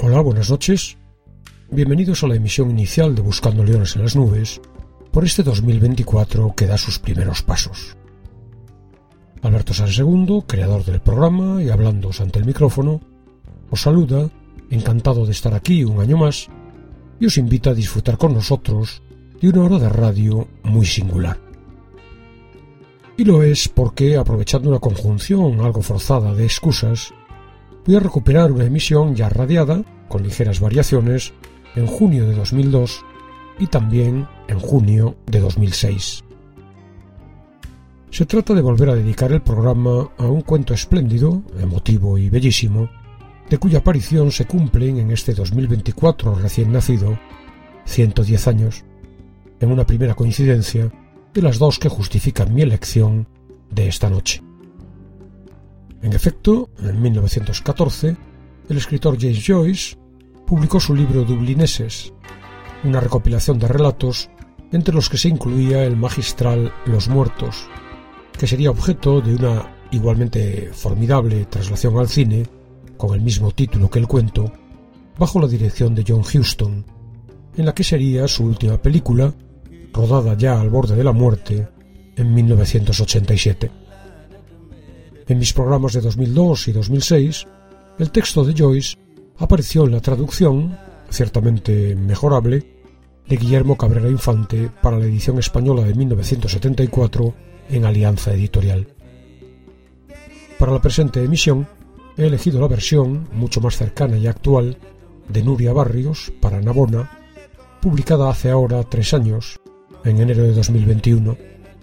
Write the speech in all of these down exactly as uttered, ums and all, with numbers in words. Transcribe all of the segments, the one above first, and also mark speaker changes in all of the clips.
Speaker 1: Hola, buenas noches. Bienvenidos a la emisión inicial de Buscando Leones en las Nubes por este dos mil veinticuatro que da sus primeros pasos. Alberto Sanz segundo, creador del programa y hablándoos ante el micrófono, os saluda, encantado de estar aquí un año más, y os invita a disfrutar con nosotros de una hora de radio muy singular. Y lo es porque, aprovechando una conjunción algo forzada de excusas, voy a recuperar una emisión ya radiada, con ligeras variaciones, en junio de dos mil dos y también en junio de dos mil seis. Se trata de volver a dedicar el programa a un cuento espléndido, emotivo y bellísimo, de cuya aparición se cumplen en este dos mil veinticuatro recién nacido ciento diez años, en una primera coincidencia de las dos que justifican mi elección de esta noche. En efecto, en mil novecientos catorce, el escritor James Joyce publicó su libro Dublineses, una recopilación de relatos entre los que se incluía el magistral Los Muertos, que sería objeto de una igualmente formidable traslación al cine, con el mismo título que el cuento, bajo la dirección de John Huston, en la que sería su última película, rodada ya al borde de la muerte, en mil novecientos ochenta y siete. En mis programas de dos mil dos y dos mil seis, el texto de Joyce apareció en la traducción, ciertamente mejorable, de Guillermo Cabrera Infante para la edición española de mil novecientos setenta y cuatro en Alianza Editorial. Para la presente emisión, he elegido la versión, mucho más cercana y actual, de Nuria Barrios para Navona, publicada hace ahora tres años, en enero de dos mil veintiuno.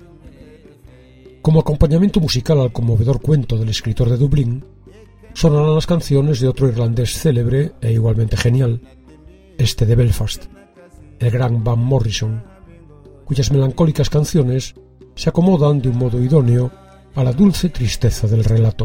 Speaker 1: Como acompañamiento musical al conmovedor cuento del escritor de Dublín, sonarán las canciones de otro irlandés célebre e igualmente genial, este de Belfast, el gran Van Morrison, cuyas melancólicas canciones se acomodan de un modo idóneo a la dulce tristeza del relato.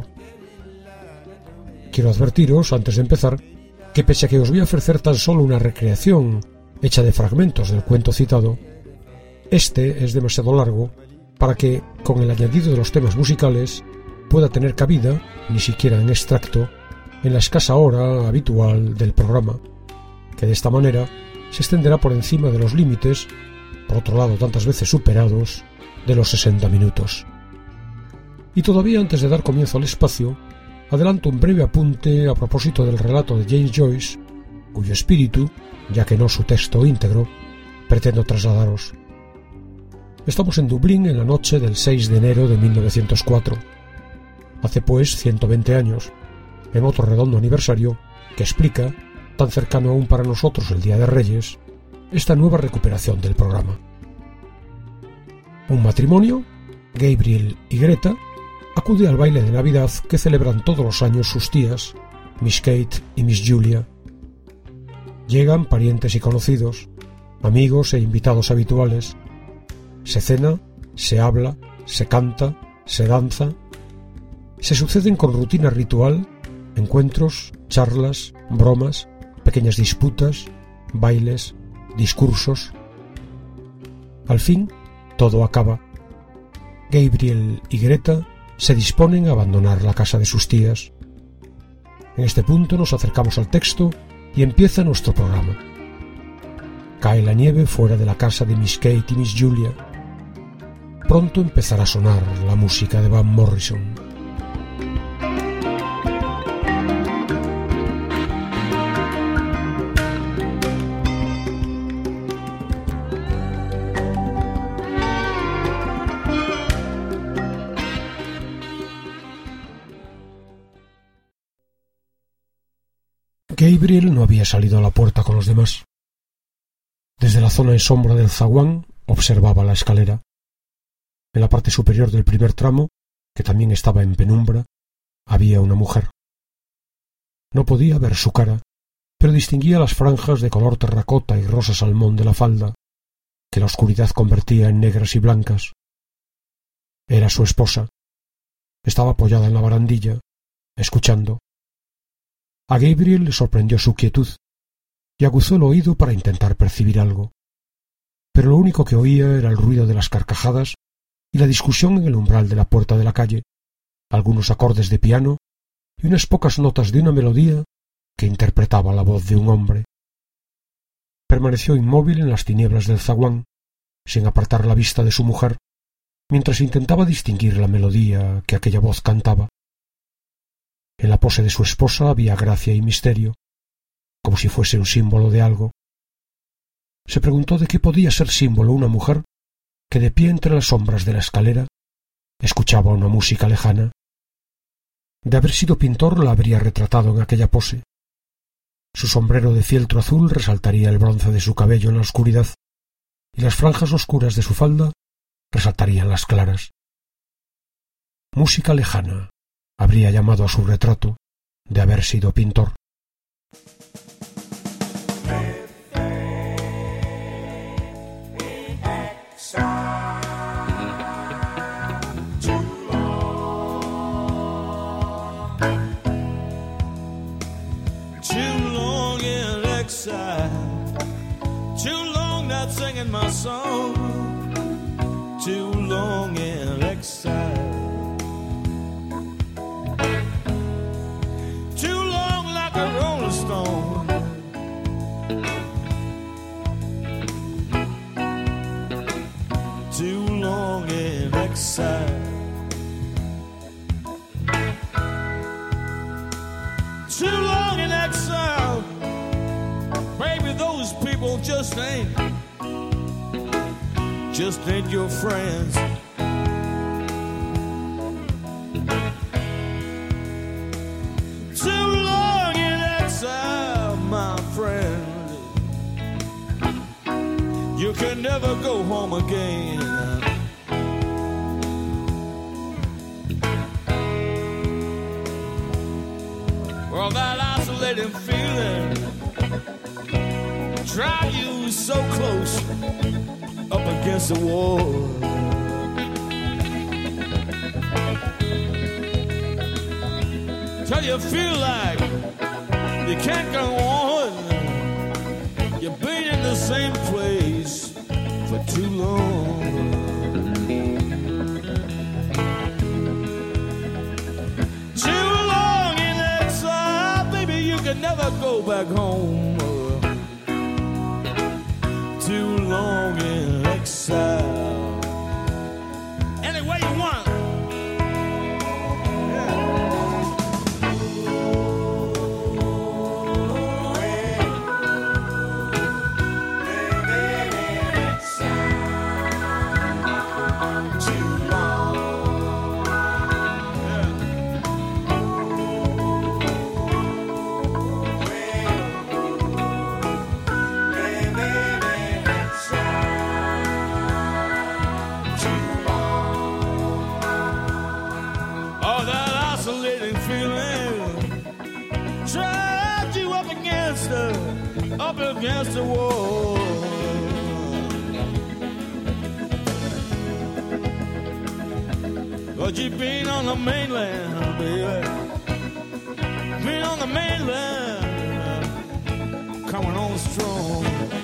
Speaker 1: Quiero advertiros, antes de empezar, que pese a que os voy a ofrecer tan solo una recreación hecha de fragmentos del cuento citado, este es demasiado largo para que, con el añadido de los temas musicales, pueda tener cabida, ni siquiera en extracto, en la escasa hora habitual del programa, que de esta manera se extenderá por encima de los límites, por otro lado tantas veces superados, de los sesenta minutos. Y todavía antes de dar comienzo al espacio, adelanto un breve apunte a propósito del relato de James Joyce, cuyo espíritu, ya que no su texto íntegro, pretendo trasladaros. Estamos en Dublín en la noche del seis de enero de mil novecientos cuatro. Hace pues ciento veinte años, en otro redondo aniversario que explica, tan cercano aún para nosotros el Día de Reyes, esta nueva recuperación del programa. Un matrimonio, Gabriel y Greta, acude al baile de Navidad que celebran todos los años sus tías, Miss Kate y Miss Julia. Llegan parientes y conocidos, amigos e invitados habituales. Se cena, se habla, se canta, se danza. Se suceden con rutina ritual encuentros, charlas, bromas, pequeñas disputas, bailes, discursos. Al fin, todo acaba. Gabriel y Greta se disponen a abandonar la casa de sus tías. En este punto nos acercamos al texto y empieza nuestro programa. Cae la nieve fuera de la casa de Miss Kate y Miss Julia. Pronto empezará a sonar la música de Van Morrison. Gabriel no había salido a la puerta con los demás. Desde la zona en sombra del zaguán observaba la escalera. En la parte superior del primer tramo, que también estaba en penumbra, había una mujer. No podía ver su cara, pero distinguía las franjas de color terracota y rosa salmón de la falda, que la oscuridad convertía en negras y blancas. Era su esposa. Estaba apoyada en la barandilla, escuchando. A Gabriel le sorprendió su quietud y aguzó el oído para intentar percibir algo. Pero lo único que oía era el ruido de las carcajadas y la discusión en el umbral de la puerta de la calle, algunos acordes de piano y unas pocas notas de una melodía que interpretaba la voz de un hombre. Permaneció inmóvil en las tinieblas del zaguán, sin apartar la vista de su mujer, mientras intentaba distinguir la melodía que aquella voz cantaba. En la pose de su esposa había gracia y misterio, como si fuese un símbolo de algo. Se preguntó de qué podía ser símbolo una mujer que de pie entre las sombras de la escalera escuchaba una música lejana. De haber sido pintor la habría retratado en aquella pose. Su sombrero de fieltro azul resaltaría el bronce de su cabello en la oscuridad, y las franjas oscuras de su falda resaltarían las claras. Música lejana habría llamado a su retrato de haber sido pintor.
Speaker 2: Too long not singing my song, too long in exile, too long like a rolling stone, too long in exile, too long in exile. Baby, those people just ain't, just ain't your friends. Too long in exile, my friend. You can never go home again. Well, that isolating feeling drive you so close up against the wall. Till you feel like you can't go on. You've been in the same place for too long. Too long in exile, baby, you can never go back home. Too long in exile. Any way you want. Up against the wall. But you've been on the mainland, baby. Been on the mainland, coming on strong.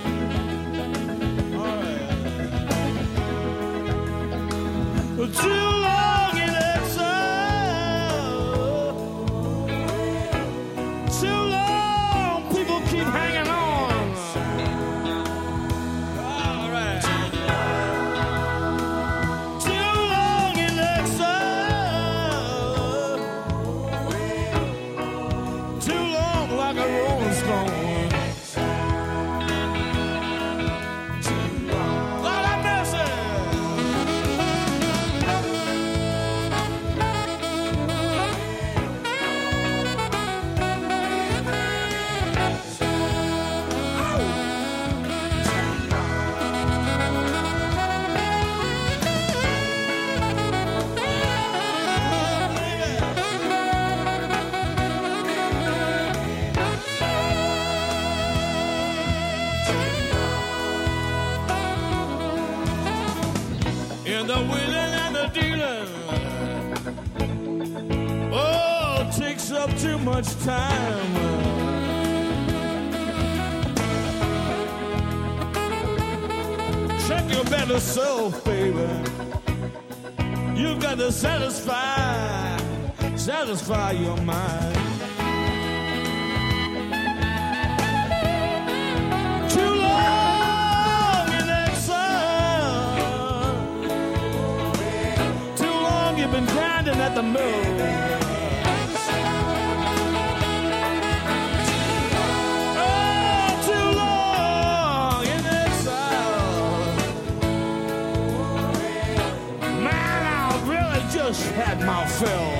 Speaker 2: All right. Too long in exile. Too long, people keep hanging on. The wheeling and the dealing, oh, takes up too much time. Check your better self, baby. You've got to satisfy, satisfy your mind. got to move. Oh, too long in exile. Man, I really just had my fill.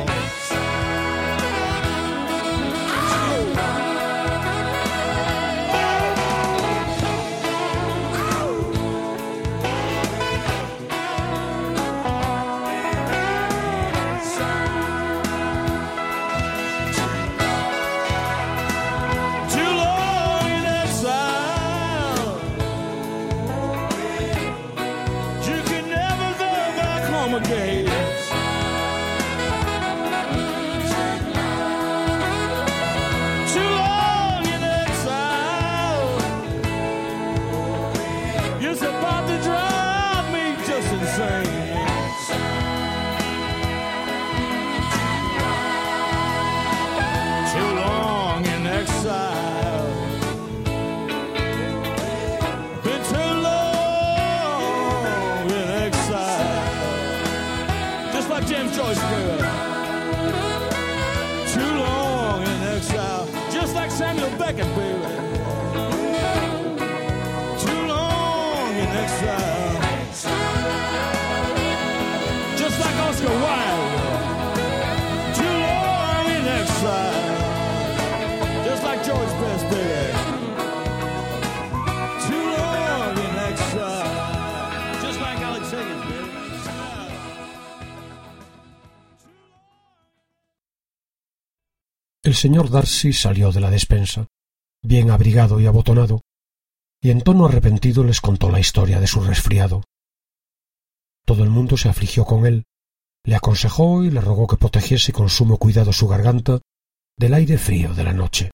Speaker 1: El señor Darcy salió de la despensa, bien abrigado y abotonado, y en tono arrepentido les contó la historia de su resfriado. Todo el mundo se afligió con él, le aconsejó y le rogó que protegiese con sumo cuidado su garganta del aire frío de la noche.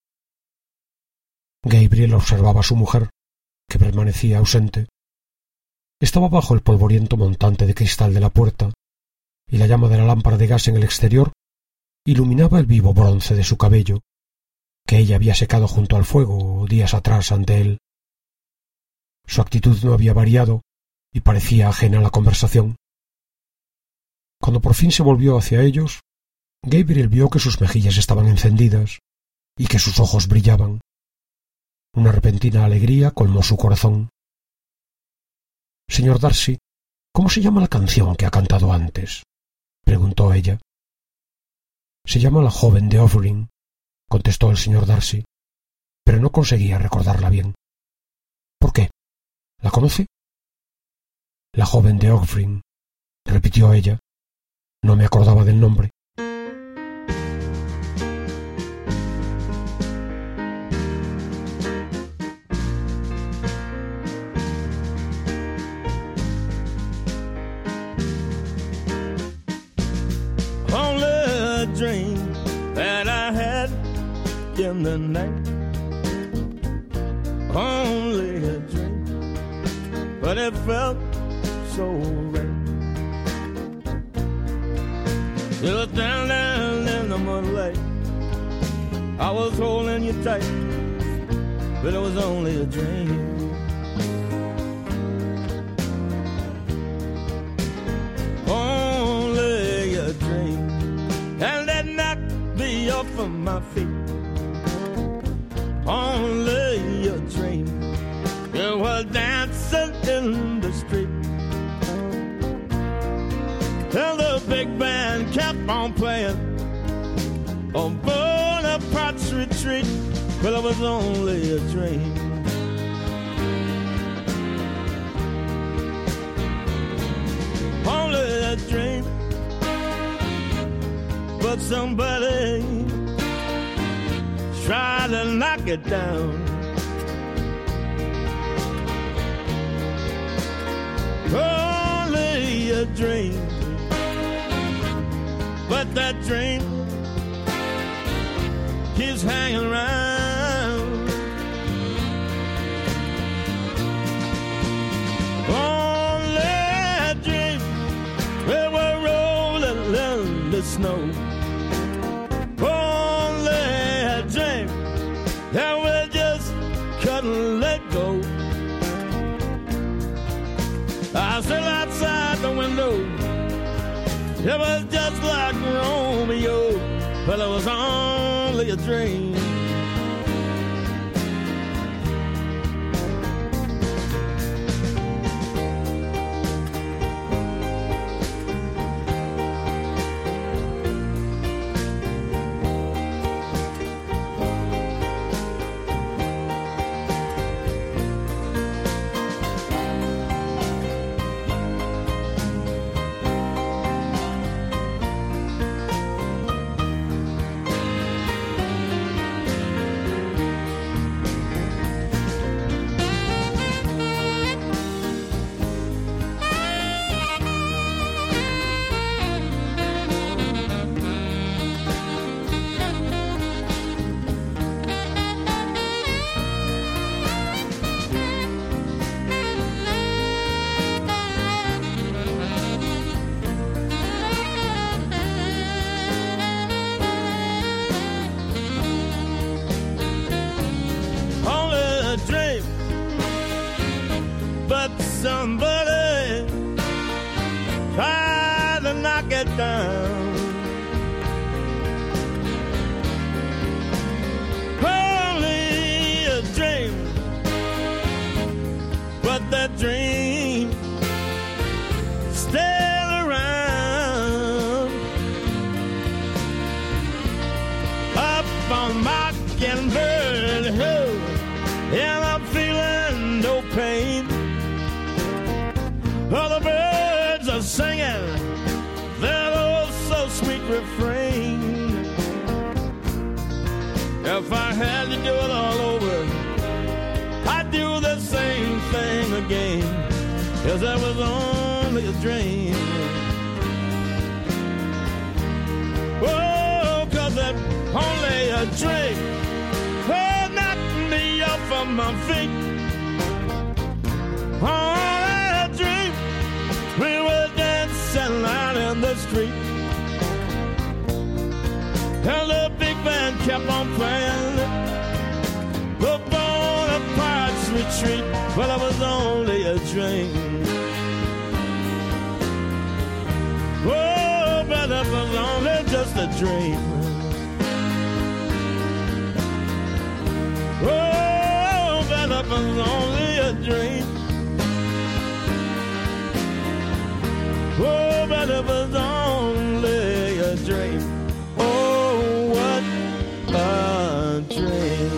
Speaker 1: Gabriel observaba a su mujer, que permanecía ausente. Estaba bajo el polvoriento montante de cristal de la puerta, y la llama de la lámpara de gas en el exterior iluminaba el vivo bronce de su cabello, que ella había secado junto al fuego días atrás ante él. Su actitud no había variado y parecía ajena a la conversación. Cuando por fin se volvió hacia ellos, Gabriel vio que sus mejillas estaban encendidas y que sus ojos brillaban. Una repentina alegría colmó su corazón. «Señor Darcy, ¿cómo se llama la canción que ha cantado antes?», preguntó ella. «Se llama La joven de Offering», contestó el señor Darcy, pero no conseguía recordarla bien. «¿Por qué? ¿La conoce?» «La joven de Offering», repitió ella. «No me acordaba del nombre».
Speaker 2: Dream that I had in the night, only a dream, but it felt so right. It was down there in the moonlight, I was holding you tight, but it was only a dream. Only a dream. And that knocked me off of my feet. Only a dream. You were dancing in the street, and the big band kept on playing on Bonaparte's retreat. Well, it was only a dream. Only a dream. But somebody tried to knock it down. Only a dream. But that dream keeps hanging around. Only a dream. We were rolling in the snow. And we just couldn't let go. I stood outside the window. It was just like Well, it was only a dream. Somebody tried to knock it down. Only a dream, but that dream still around. Up on Mockingbird Hill, and I'm feeling no pain. All the birds are singing that oh so sweet refrain. If I had to do it all over, I'd do the same thing again, 'cause that was only a dream. Oh, 'cause that only a dream. Oh, knocked me off of my feet. Oh, we were dancing out in the street, and the big band kept on playing the Bonaparte's Retreat. Well, it was only a dream. Oh, but it was only just a dream. Oh, but it was only a dream. Oh, but it was only a dream. Oh, what a dream.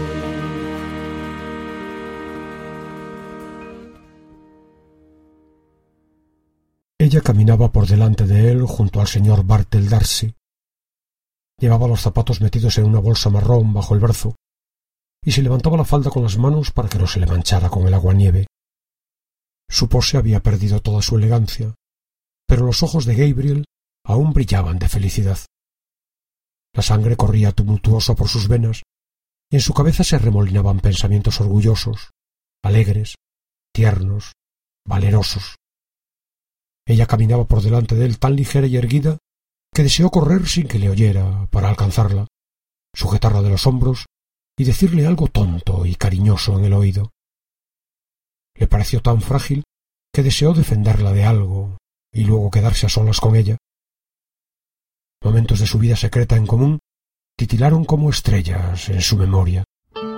Speaker 1: Ella caminaba por delante de él junto al señor Bartell D'Arcy. Llevaba los zapatos metidos en una bolsa marrón bajo el brazo y se levantaba la falda con las manos para que no se le manchara con el aguanieve. Su pose había perdido toda su elegancia, pero los ojos de Gabriel aún brillaban de felicidad. La sangre corría tumultuosa por sus venas y en su cabeza se remolinaban pensamientos orgullosos, alegres, tiernos, valerosos. Ella caminaba por delante de él tan ligera y erguida que deseó correr sin que le oyera para alcanzarla, sujetarla de los hombros y decirle algo tonto y cariñoso en el oído. Le pareció tan frágil que deseó defenderla de algo y luego quedarse a solas con ella. Momentos de su vida secreta en común titilaron como estrellas en su memoria.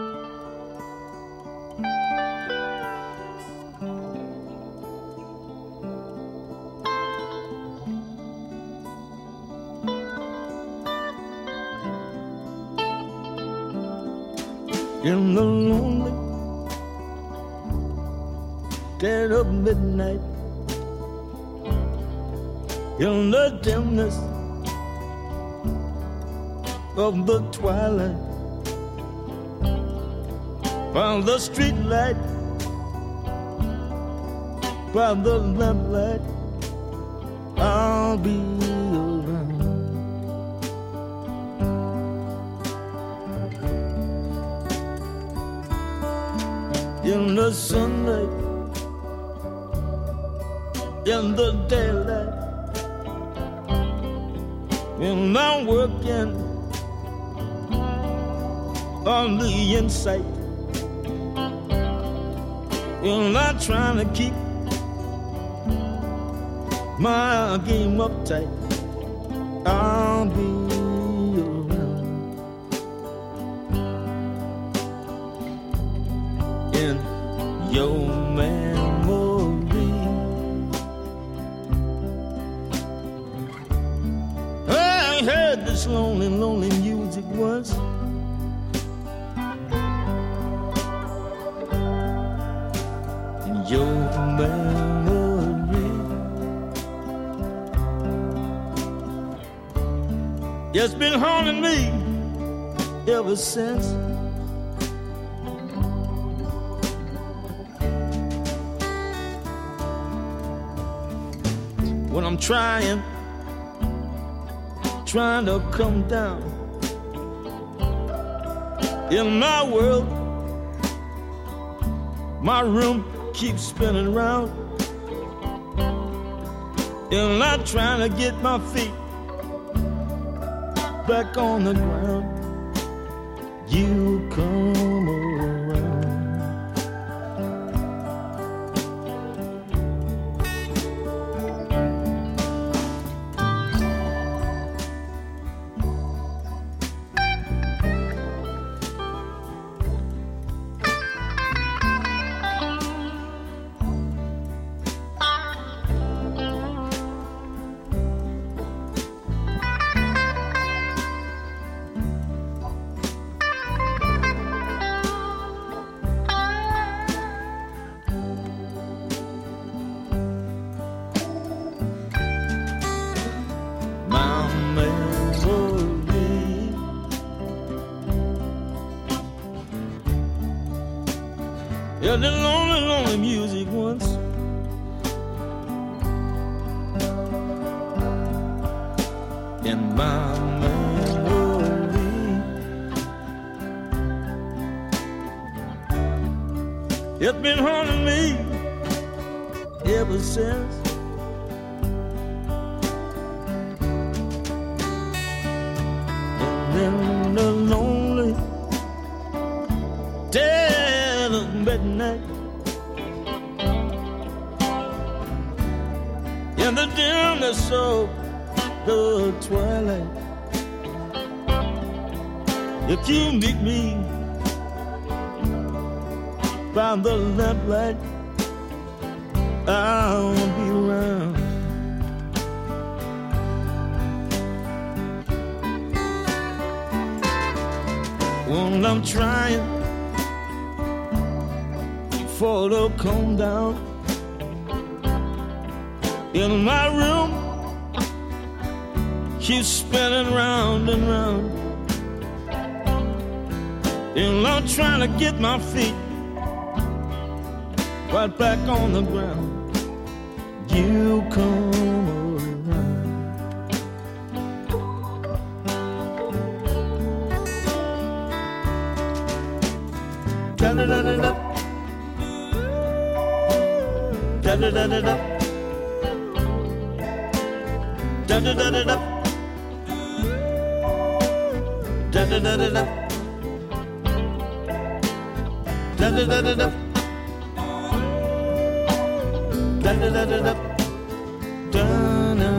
Speaker 2: In the lonely dead of midnight, in the dimness of the twilight, by the street light, by the lamplight, I'll be around. In the sunlight, in the daylight, when I'm working on the inside, when I'm trying to keep my game up tight, I'll be around. your memory. I heard this lonely, lonely music once. Your memory, it's been haunting me ever since. When I'm trying, trying to come down in my world, my room keep spinning round, and I'm trying to get my feet back on the ground. You come around. Yeah, the lonely, lonely music once. In my memory, it's been haunting me ever since. And then the lonely dead of midnight, in the dimness of the twilight, if you meet me by the lamplight, I'll be around. When I'm trying for to come down in my room, keep spinning round and round, and I'm trying to get my feet right back on the ground. You come around. Da-da-da-da-da. Da-da-da-da-da. Da-da-da-da-da. Da-da-da-da-da. Da-da-da-da-da. Da-da-da-da-da. Da-na-na.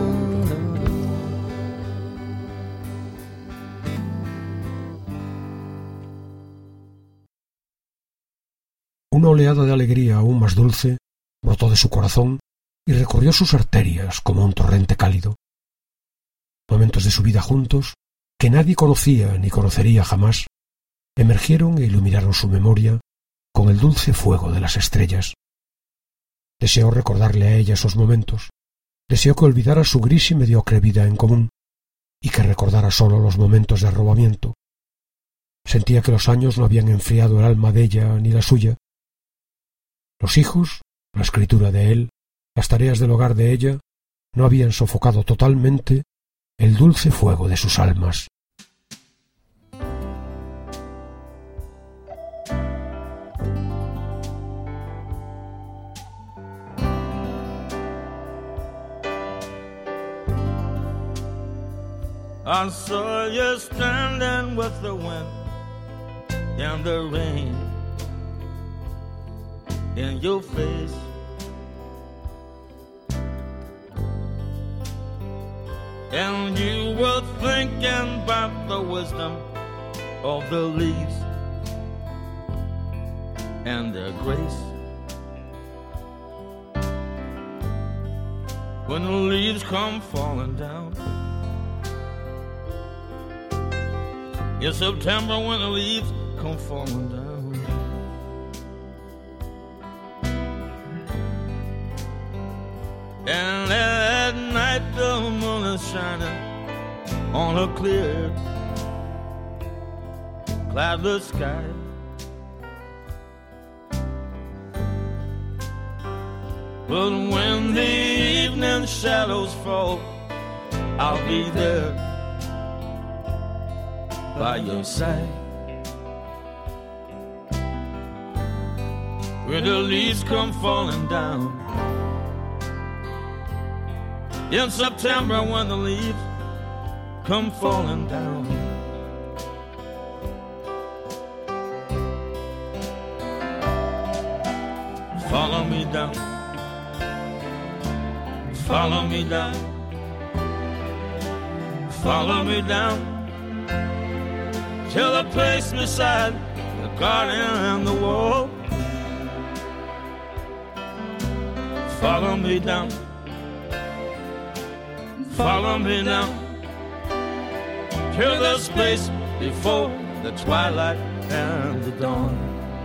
Speaker 1: Una oleada de alegría aún más dulce brotó de su corazón y recorrió sus arterias como un torrente cálido. Momentos de su vida juntos, que nadie conocía ni conocería jamás, emergieron e iluminaron su memoria con el dulce fuego de las estrellas. Deseó recordarle a ella esos momentos, deseó que olvidara su gris y mediocre vida en común, y que recordara solo los momentos de arrobamiento. Sentía que los años no habían enfriado el alma de ella ni la suya. Los hijos, la escritura de él, las tareas del hogar de ella, no habían sofocado totalmente el dulce fuego de sus almas.
Speaker 2: I saw you standing with the wind and the rain in your face, and you were thinking about the wisdom of the leaves and their grace. When the leaves come falling down in September, when the leaves come falling down, and at night the moon is shining on a clear, cloudless sky. But when the evening shadows fall, I'll be there by your side. When the leaves come falling down in September, when the leaves come falling down, follow me down, follow me down, follow me down to the place beside the garden and the wall. Follow me down, follow me down to the space before the twilight and the dawn.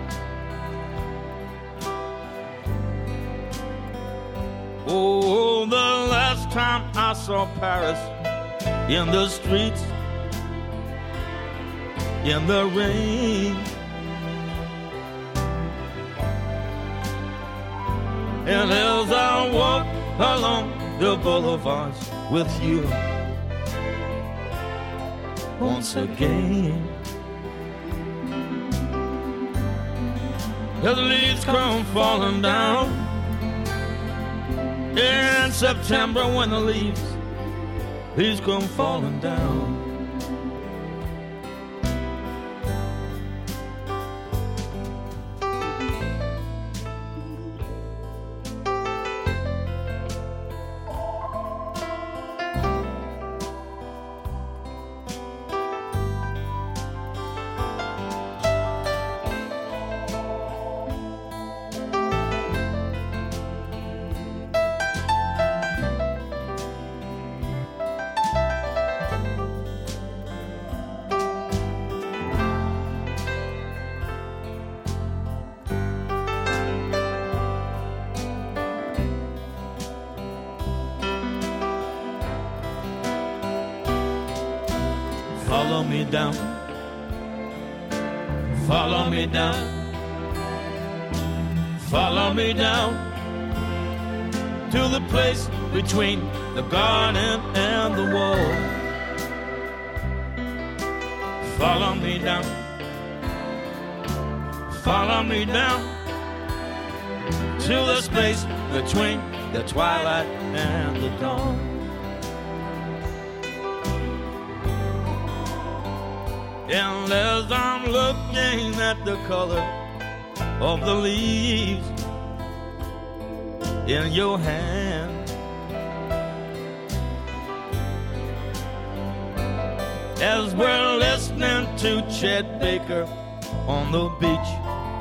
Speaker 2: Oh, the last time I saw Paris in the streets, in the rain, and as I walk along the boulevards with you once again, the leaves come falling down in September, when the leaves, leaves come falling down. Follow me down, follow me down, follow me down to the place between the garden and the wall. Follow me down, follow me down to the space between the twilight and the dawn. And as I'm looking at the color of the leaves in your hand, as we're listening to Chet Baker on the beach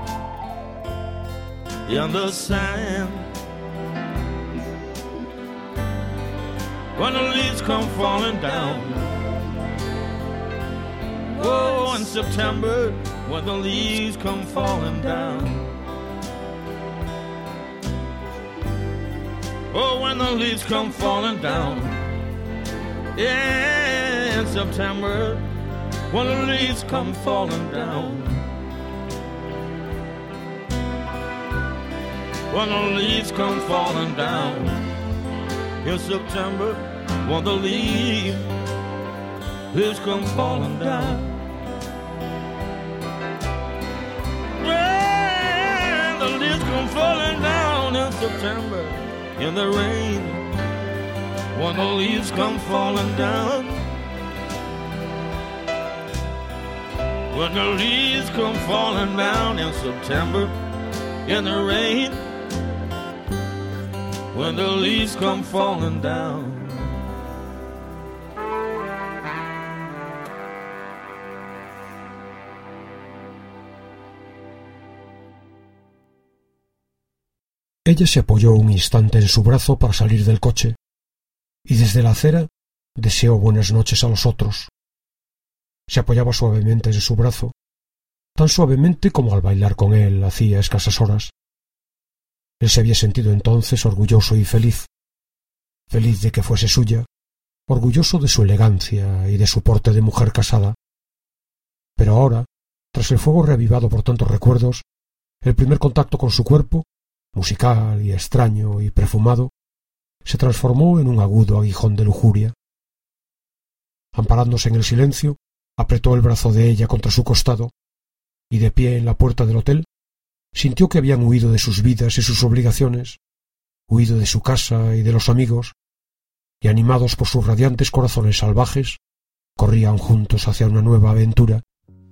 Speaker 2: in the sand, when the leaves come falling down, oh, in September, when the leaves come falling down, oh, when the leaves come falling down, yeah, in September, when the leaves come falling down, when the leaves come falling down, in September, when the leaves, leaves come falling down. Come falling down in September in the rain, when the leaves come falling down, when the leaves come falling down in September in the rain, when the leaves come falling down.
Speaker 1: Ella se apoyó un instante en su brazo para salir del coche, y desde la acera deseó buenas noches a los otros. Se apoyaba suavemente en su brazo, tan suavemente como al bailar con él hacía escasas horas. Él se había sentido entonces orgulloso y feliz, feliz de que fuese suya, orgulloso de su elegancia y de su porte de mujer casada. Pero ahora, tras el fuego reavivado por tantos recuerdos, el primer contacto con su cuerpo, musical y extraño y perfumado, se transformó en un agudo aguijón de lujuria. Amparándose en el silencio, apretó el brazo de ella contra su costado, y de pie en la puerta del hotel, sintió que habían huido de sus vidas y sus obligaciones, huido de su casa y de los amigos, y animados por sus radiantes corazones salvajes, corrían juntos hacia una nueva aventura.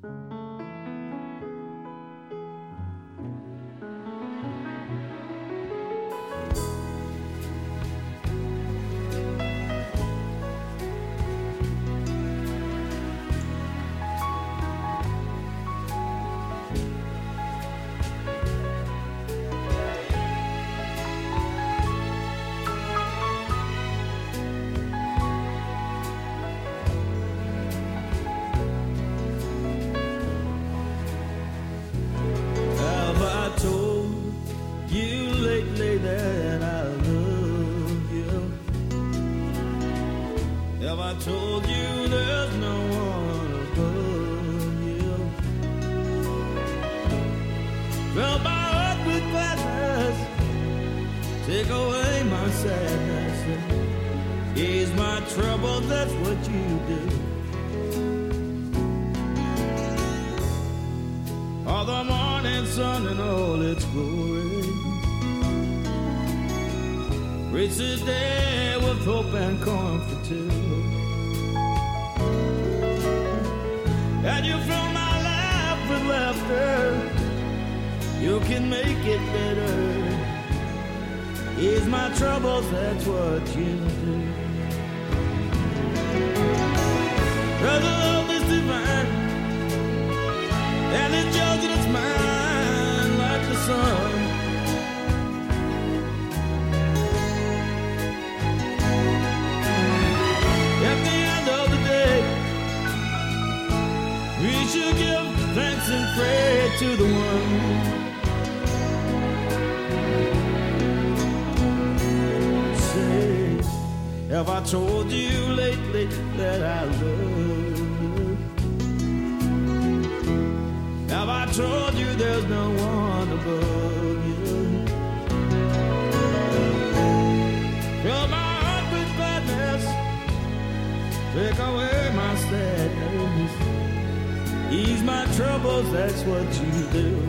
Speaker 2: Have I told you lately that I love you? Have I told you there's no one above you? Fill my heart with gladness, take away my sadness, ease my troubles, that's what you do.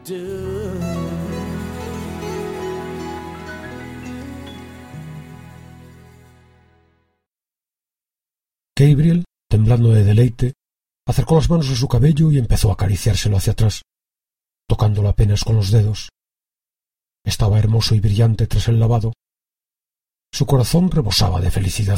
Speaker 2: do.
Speaker 1: Gabriel, temblando de deleite, acercó las manos a su cabello y empezó a acariciárselo hacia atrás, tocándolo apenas con los dedos. Estaba hermoso y brillante tras el lavado. Su corazón rebosaba de felicidad.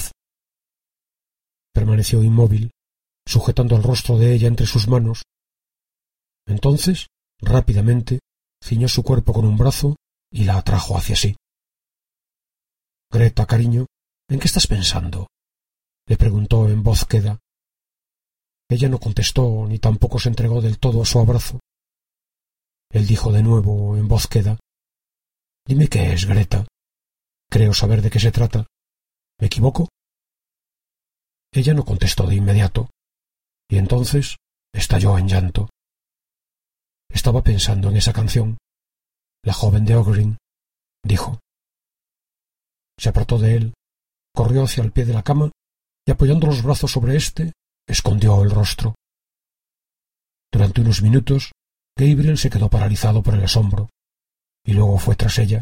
Speaker 1: Permaneció inmóvil, sujetando el rostro de ella entre sus manos. Entonces, rápidamente, ciñó su cuerpo con un brazo y la atrajo hacia sí. «Greta, cariño, ¿en qué estás pensando?», le preguntó en voz queda. Ella no contestó ni tampoco se entregó del todo a su abrazo. Él dijo de nuevo en voz queda: «Dime qué es, Greta. Creo saber de qué se trata. ¿Me equivoco?». Ella no contestó de inmediato, y entonces estalló en llanto. Estaba pensando en esa canción, La joven de Ogryn, dijo. Se apartó de él, corrió hacia el pie de la cama y apoyando los brazos sobre éste, escondió el rostro. Durante unos minutos, Gabriel se quedó paralizado por el asombro, y luego fue tras ella.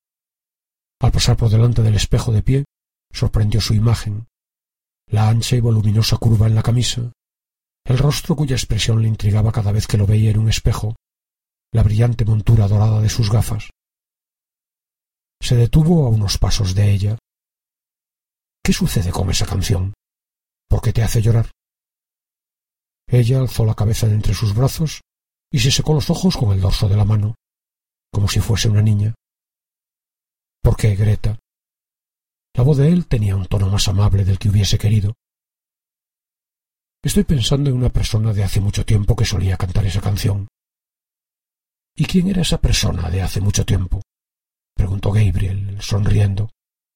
Speaker 1: Al pasar por delante del espejo de pie, sorprendió su imagen, la ancha y voluminosa curva en la camisa, el rostro cuya expresión le intrigaba cada vez que lo veía en un espejo, la brillante montura dorada de sus gafas. Se detuvo a unos pasos de ella. ¿Qué sucede con esa canción? ¿Por qué te hace llorar? Ella alzó la cabeza de entre sus brazos y se secó los ojos con el dorso de la mano, como si fuese una niña. ¿Por qué, Greta? La voz de él tenía un tono más amable del que hubiese querido. Estoy pensando en una persona de hace mucho tiempo que solía cantar esa canción. ¿Y quién era esa persona de hace mucho tiempo?, preguntó Gabriel, sonriendo.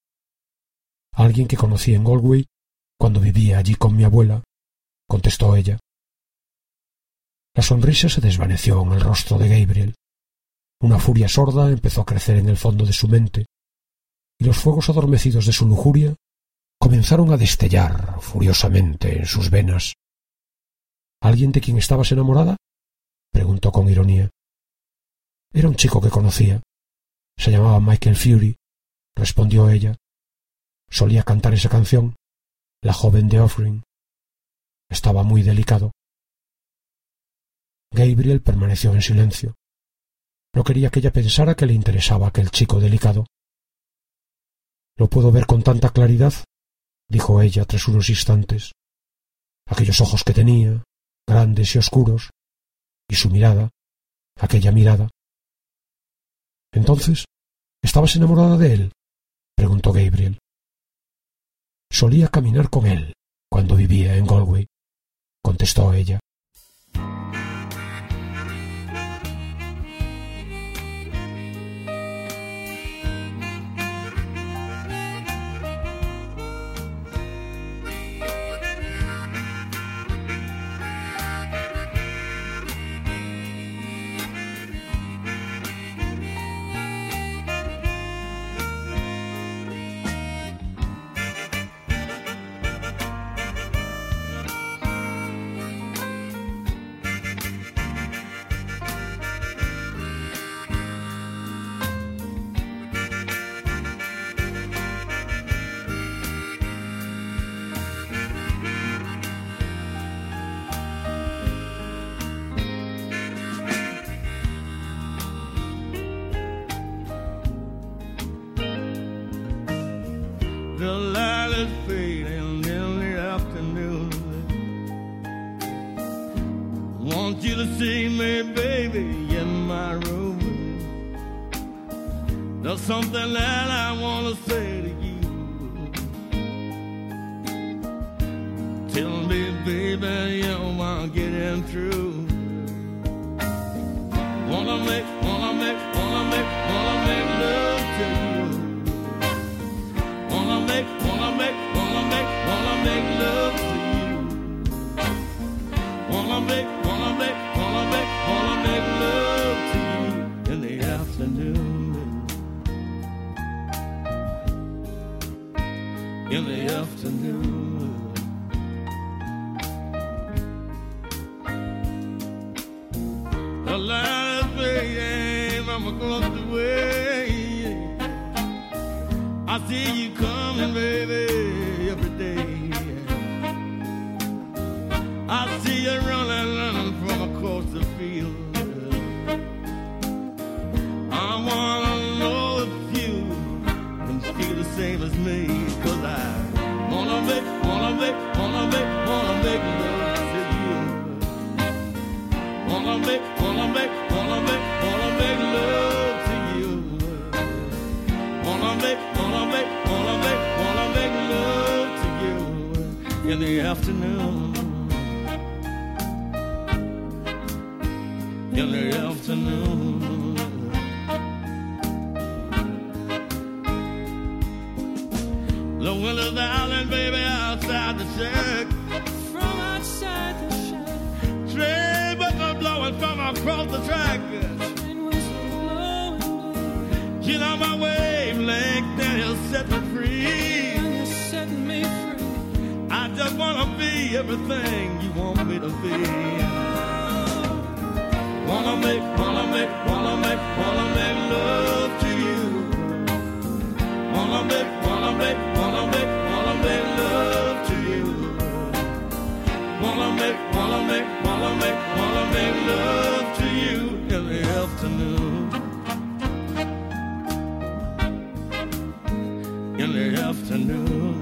Speaker 1: Alguien que conocí en Galway cuando vivía allí con mi abuela, contestó ella. La sonrisa se desvaneció en el rostro de Gabriel. Una furia sorda empezó a crecer en el fondo de su mente, y los fuegos adormecidos de su lujuria comenzaron a destellar furiosamente en sus venas. ¿Alguien de quien estabas enamorada?, preguntó con ironía. Era un chico que conocía. Se llamaba Michael Fury, respondió ella. Solía cantar esa canción, La joven de Ogryn. Estaba muy delicado. Gabriel permaneció en silencio. No quería que ella pensara que le interesaba aquel chico delicado. «Lo puedo ver con tanta claridad», dijo ella tras unos instantes. Aquellos ojos que tenía, grandes y oscuros, y su mirada, aquella mirada. «¿Entonces, estabas enamorada de él?», preguntó Gabriel. «Solía caminar con él cuando vivía en Galway», contestó ella.
Speaker 2: The light is fading in the afternoon. Want you to see me, baby, in my room. There's something that I want to say to you. Tell me, baby, you want getting through. Wanna make, wanna make, wanna make, wanna make love to you. Wanna make, wanna make, wanna make, wanna make love to you. Wanna make, wanna make, wanna make, wanna make love to you in the afternoon. In the afternoon. The light is fading from across the way. I see you coming, baby, every day. I see you running, running from across the field. I wanna know if you can feel the same as me, 'cause I wanna make, wanna make, wanna make, wanna make love to you. Wanna make, wanna make, wanna make, wanna make love to you. Wanna make, wanna make, wanna make, wanna make love to you in the afternoon. In the afternoon. The windows island, baby, outside the shack.
Speaker 3: From outside the shack.
Speaker 2: Train buckle blowing from across the track.
Speaker 3: Train whistle blowing.
Speaker 2: Get on my wavelength and you'll set me free.
Speaker 3: And you're setting me free.
Speaker 2: I just wanna be everything you want me to be. Wanna make, wanna make, wanna make, wanna make love to you. Wanna make, wanna make, wanna make, wanna make love to you. Wanna make, wanna make, wanna make, wanna make love to you in the afternoon. In the afternoon.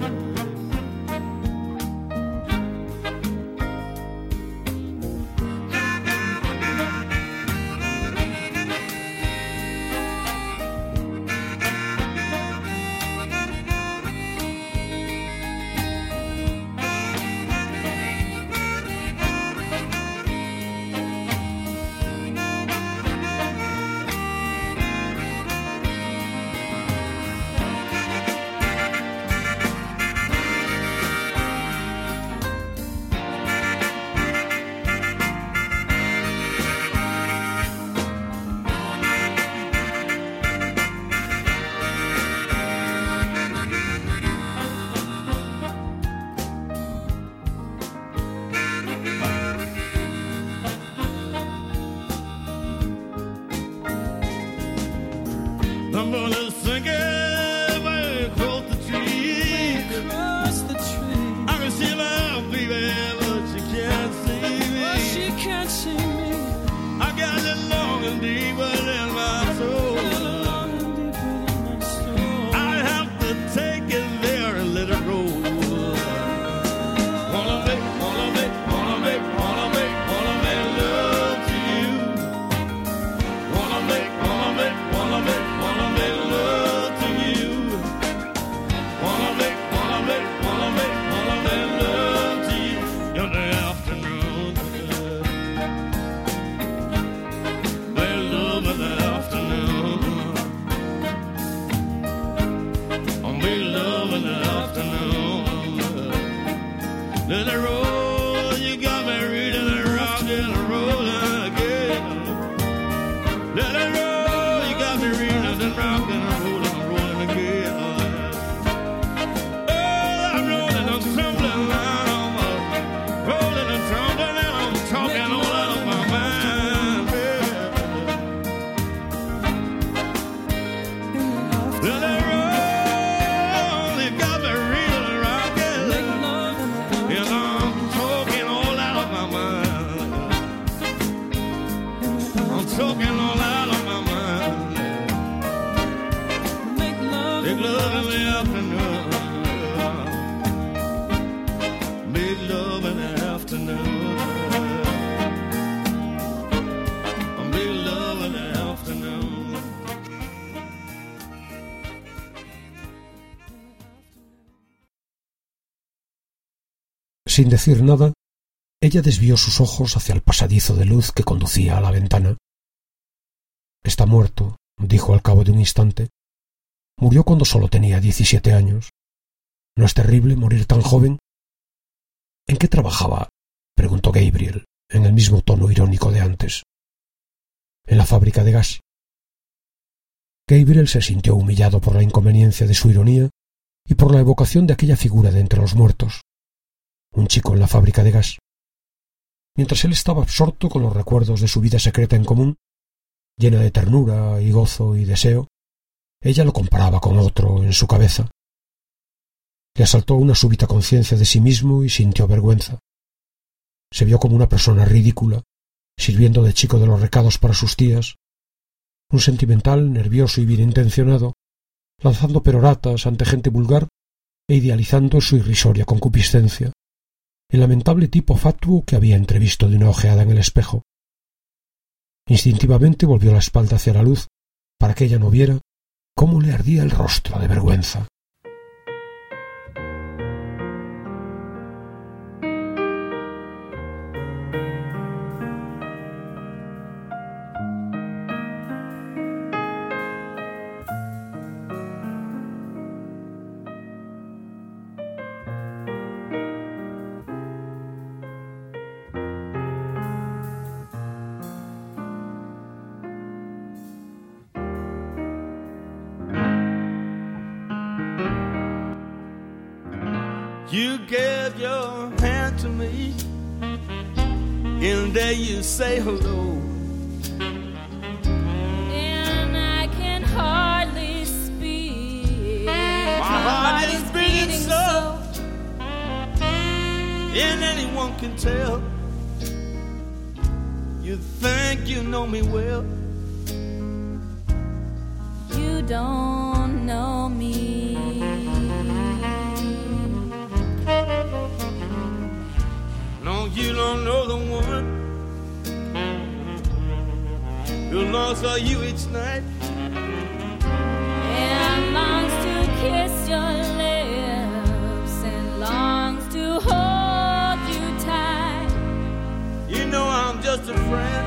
Speaker 2: I'm gonna sing it way across the tree.
Speaker 3: Across the tree.
Speaker 2: I can see my baby, but she can't see me.
Speaker 3: But she can't see me.
Speaker 2: I got it long and deeper in my soul.
Speaker 3: Long and deeper in my soul.
Speaker 2: I have to take it there and let it roll. Wanna make, wanna make, wanna make, wanna make, wanna make love to you. Wanna make, wanna make, wanna make, wanna make love to you. Wanna make, wanna make, wanna make, wanna make love to you in the afternoon. Make love in the afternoon. Oh, make love in the afternoon. Let it roll, you got me reading and rocking and rolling again. Let it roll, you got me reading and rocking and rolling and rolling again. Oh, I'm rolling and tumbling, I'm rolling and tumbling, and I'm talking all out of my mind, baby. Let it roll, you got me reading and rocking.
Speaker 3: Make love in the
Speaker 2: And I'm talking all out of my mind. I'm talking all out of my mind.
Speaker 3: Make love
Speaker 2: Make love in the afternoon. Make love in the afternoon. Make love in the afternoon.
Speaker 1: Sin decir nada, ella desvió sus ojos hacia el pasadizo de luz que conducía a la ventana. Está muerto, dijo al cabo de un instante. Murió cuando solo tenía diecisiete años. ¿No es terrible morir tan joven? ¿En qué trabajaba?, preguntó Gabriel, en el mismo tono irónico de antes. En la fábrica de gas. Gabriel se sintió humillado por la inconveniencia de su ironía y por la evocación de aquella figura de entre los muertos, un chico en la fábrica de gas. Mientras él estaba absorto con los recuerdos de su vida secreta en común, llena de ternura y gozo y deseo, ella lo comparaba con otro en su cabeza. Le asaltó una súbita conciencia de sí mismo y sintió vergüenza. Se vio como una persona ridícula, sirviendo de chico de los recados para sus tías, un sentimental, nervioso y bien intencionado, lanzando peroratas ante gente vulgar e idealizando su irrisoria concupiscencia, el lamentable tipo fatuo que había entrevisto de una ojeada en el espejo. Instintivamente volvió la espalda hacia la luz para que ella no viera cómo le ardía el rostro de vergüenza.
Speaker 2: You gave your hand to me, and there you say hello.
Speaker 3: And I can hardly speak.
Speaker 2: My heart is beating so, and anyone can tell. You think you know me well.
Speaker 3: You don't know me.
Speaker 2: No, you don't know the one who longs for you each night
Speaker 3: And longs to kiss your lips and longs to hold you tight.
Speaker 2: You know I'm just a friend.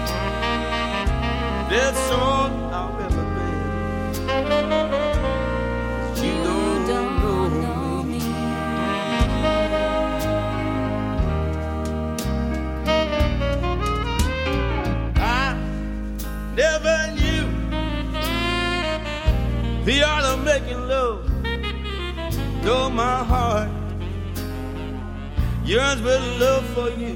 Speaker 2: That's all I've ever been. You don't,
Speaker 3: don't
Speaker 2: know,
Speaker 3: know
Speaker 2: me.
Speaker 3: me.
Speaker 2: I never knew the art of making love. Though my heart yearns with love for you.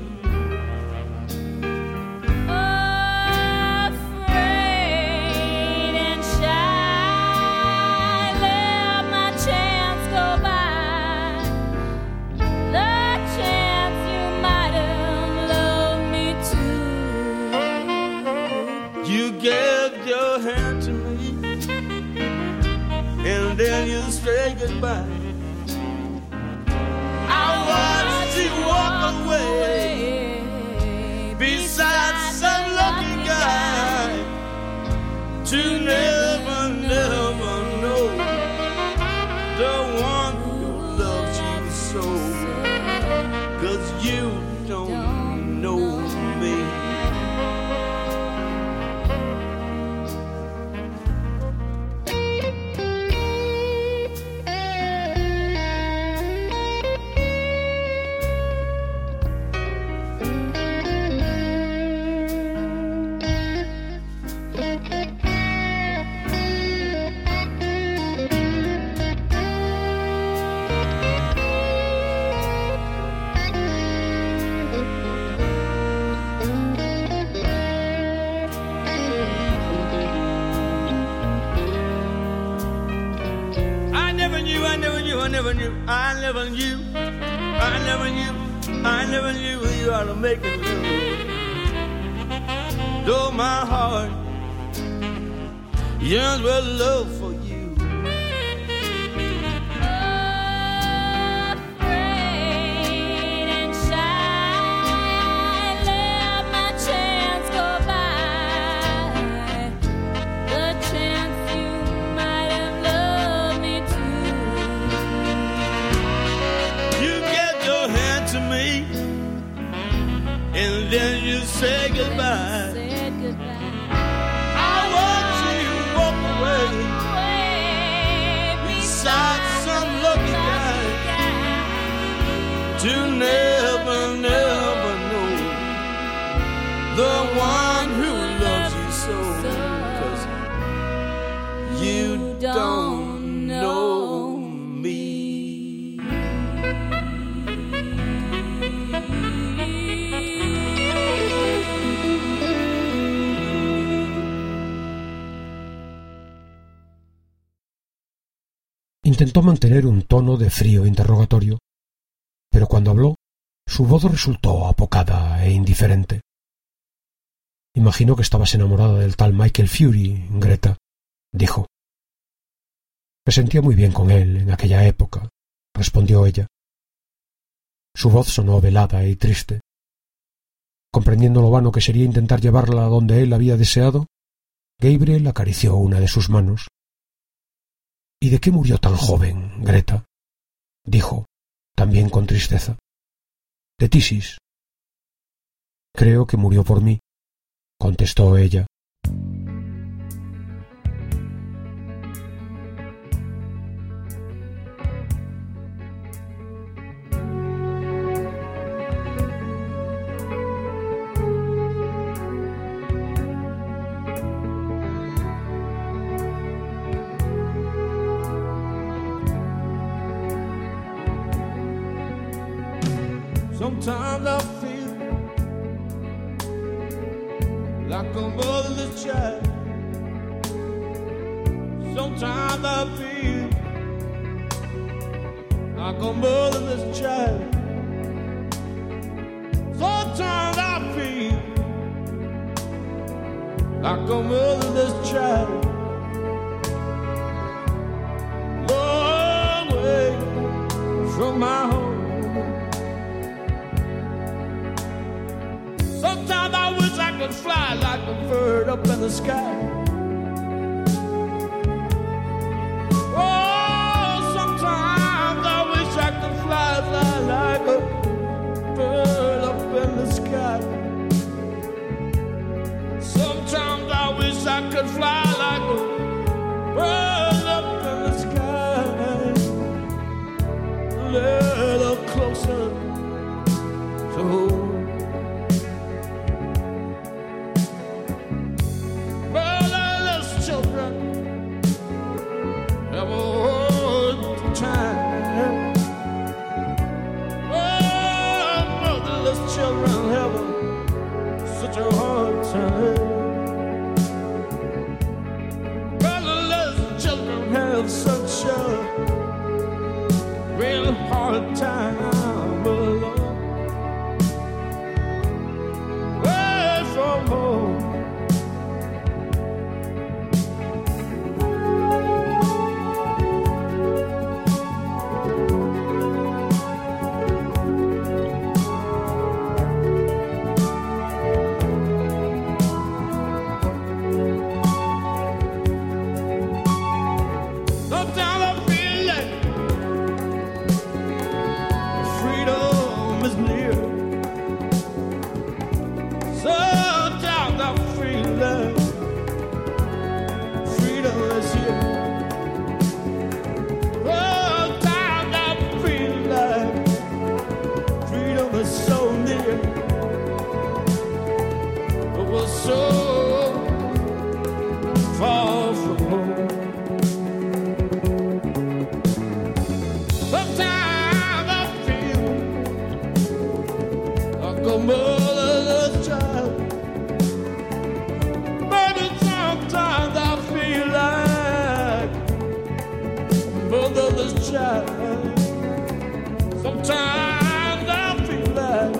Speaker 3: Afraid and shy, let my chance go by. The chance you might have loved me too.
Speaker 2: You gave your hand to me, and then you say goodbye. I watched you walk away beside some lucky guy to never, never know the one who loves you so. 'Cause you don't know me. I never knew, I never knew, I never knew, I never knew, I never knew, I never knew you ought to make it love. Though my heart yearns with love for you.
Speaker 3: Afraid and shy, let my chance go by. The chance you might have loved me too.
Speaker 2: You get your hand to me, and then you say goodbye.
Speaker 3: Said goodbye.
Speaker 2: I watch you walk away
Speaker 3: Away
Speaker 2: beside some lucky guy
Speaker 3: guy.
Speaker 2: to never, never know the one who loves you so. 'Cause you don't know me.
Speaker 1: Intentó mantener un tono de frío interrogatorio, pero cuando habló, su voz resultó apocada e indiferente. Imaginó que estabas enamorada del tal Michael Fury, Greta, dijo. Me sentía muy bien con él en aquella época, respondió ella. Su voz sonó velada y triste. Comprendiendo lo vano que sería intentar llevarla a donde él había deseado, Gabriel acarició una de sus manos. ¿Y de qué murió tan joven, Greta? Dijo, también con tristeza. De tisis. Creo que murió por mí, contestó ella.
Speaker 2: Sometimes I feel like a motherless child. Sometimes I feel like a motherless child. Sometimes I feel like a motherless child. Long way from my home. Sometimes I wish I could fly like a bird up in the sky. Oh, sometimes I wish I could fly, fly like a bird up in the sky. Sometimes I wish I could fly like a bird up in the sky. A little closer to home. Children have such a hard time. Motherless children have such a real hard time alone, away from home. Sometimes I feel like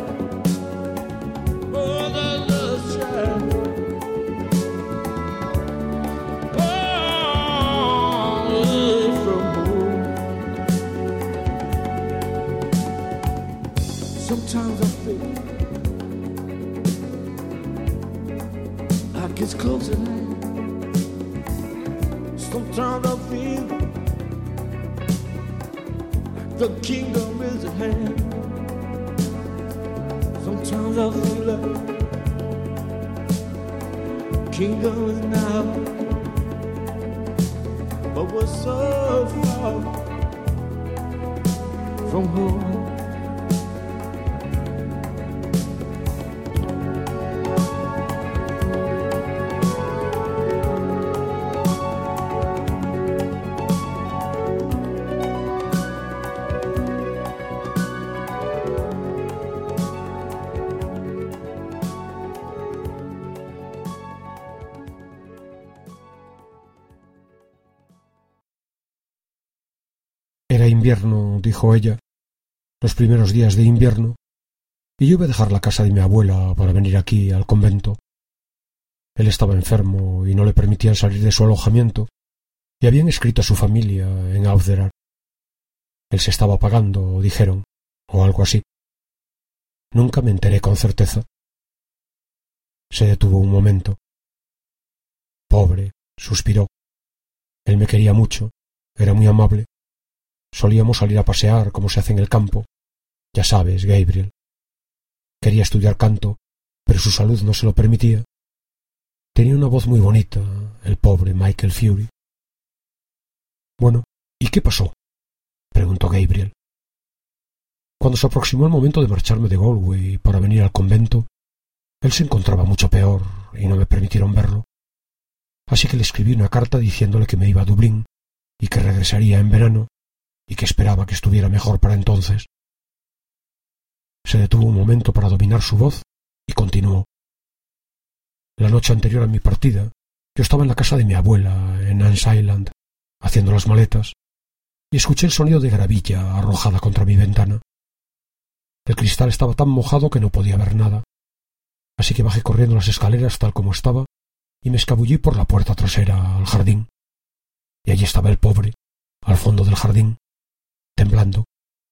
Speaker 2: motherless child. Away from home. Sometimes I feel like it's close at hand. Sometimes I feel the kingdom is at hand. Sometimes I feel like kingdom is now, but we're so far from home.
Speaker 1: Era invierno, dijo ella, los primeros días de invierno, y yo iba a dejar la casa de mi abuela para venir aquí, al convento. Él estaba enfermo y no le permitían salir de su alojamiento, y habían escrito a su familia en Auderar. Él se estaba pagando, dijeron, o algo así. Nunca me enteré con certeza. Se detuvo un momento. Pobre, suspiró. Él me quería mucho, era muy amable. Solíamos salir a pasear como se hace en el campo. Ya sabes, Gabriel. Quería estudiar canto, pero su salud no se lo permitía. Tenía una voz muy bonita, el pobre Michael Fury. Bueno, ¿y qué pasó?, preguntó Gabriel. Cuando se aproximó el momento de marcharme de Galway para venir al convento, él se encontraba mucho peor y no me permitieron verlo. Así que le escribí una carta diciéndole que me iba a Dublín y que regresaría en verano y que esperaba que estuviera mejor para entonces. Se detuvo un momento para dominar su voz y continuó. La noche anterior a mi partida, yo estaba en la casa de mi abuela, en Nance Island, haciendo las maletas, y escuché el sonido de gravilla arrojada contra mi ventana. El cristal estaba tan mojado que no podía ver nada, así que bajé corriendo las escaleras tal como estaba y me escabullí por la puerta trasera al jardín. Y allí estaba el pobre, al fondo del jardín, temblando.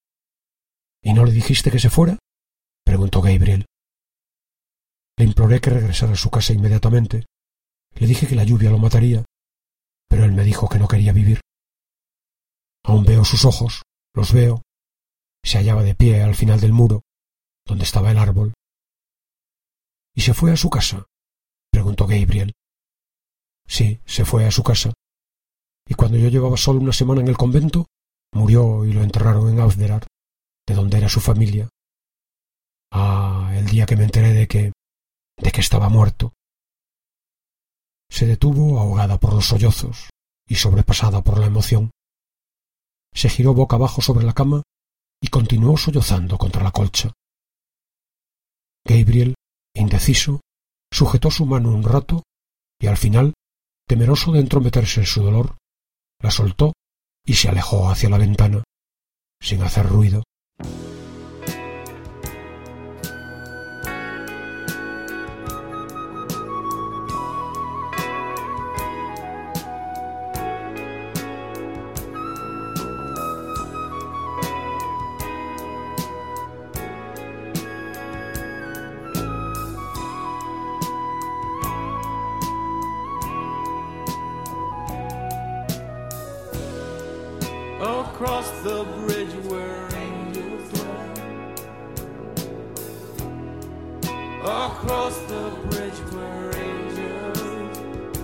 Speaker 1: ¿Y no le dijiste que se fuera?, preguntó Gabriel. Le imploré que regresara a su casa inmediatamente. Le dije que la lluvia lo mataría, pero él me dijo que no quería vivir. Aún veo sus ojos, los veo. Se hallaba de pie al final del muro, donde estaba el árbol. ¿Y se fue a su casa?, preguntó Gabriel. Sí, se fue a su casa. Y cuando yo llevaba solo una semana en el convento, murió y lo enterraron en Auderar, de donde era su familia. Ah, el día que me enteré de que... de que estaba muerto. Se detuvo ahogada por los sollozos y sobrepasada por la emoción. Se giró boca abajo sobre la cama y continuó sollozando contra la colcha. Gabriel, indeciso, sujetó su mano un rato y al final, temeroso de entrometerse en su dolor, la soltó y se alejó hacia la ventana, sin hacer ruido.
Speaker 2: Across the bridge where angels dwell. Across the bridge where angels.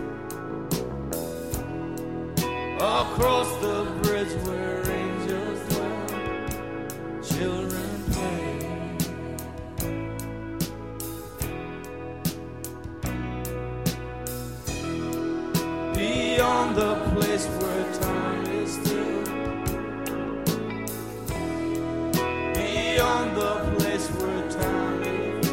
Speaker 2: Across the bridge where angels dwell. Children play. Beyond the place where time is still. Beyond the place where time is.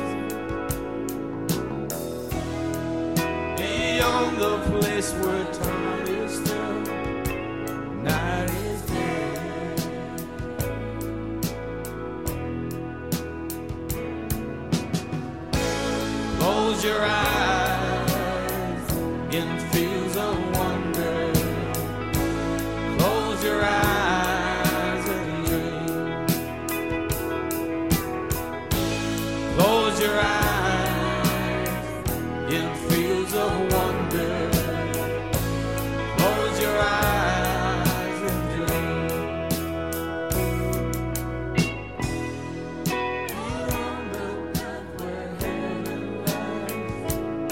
Speaker 2: Beyond the place where time is still. Night is dead. Close your eyes in fields of wonder. Close your eyes. Close your eyes in fields of wonder. Close your eyes and dream. Beyond the path where heaven lies.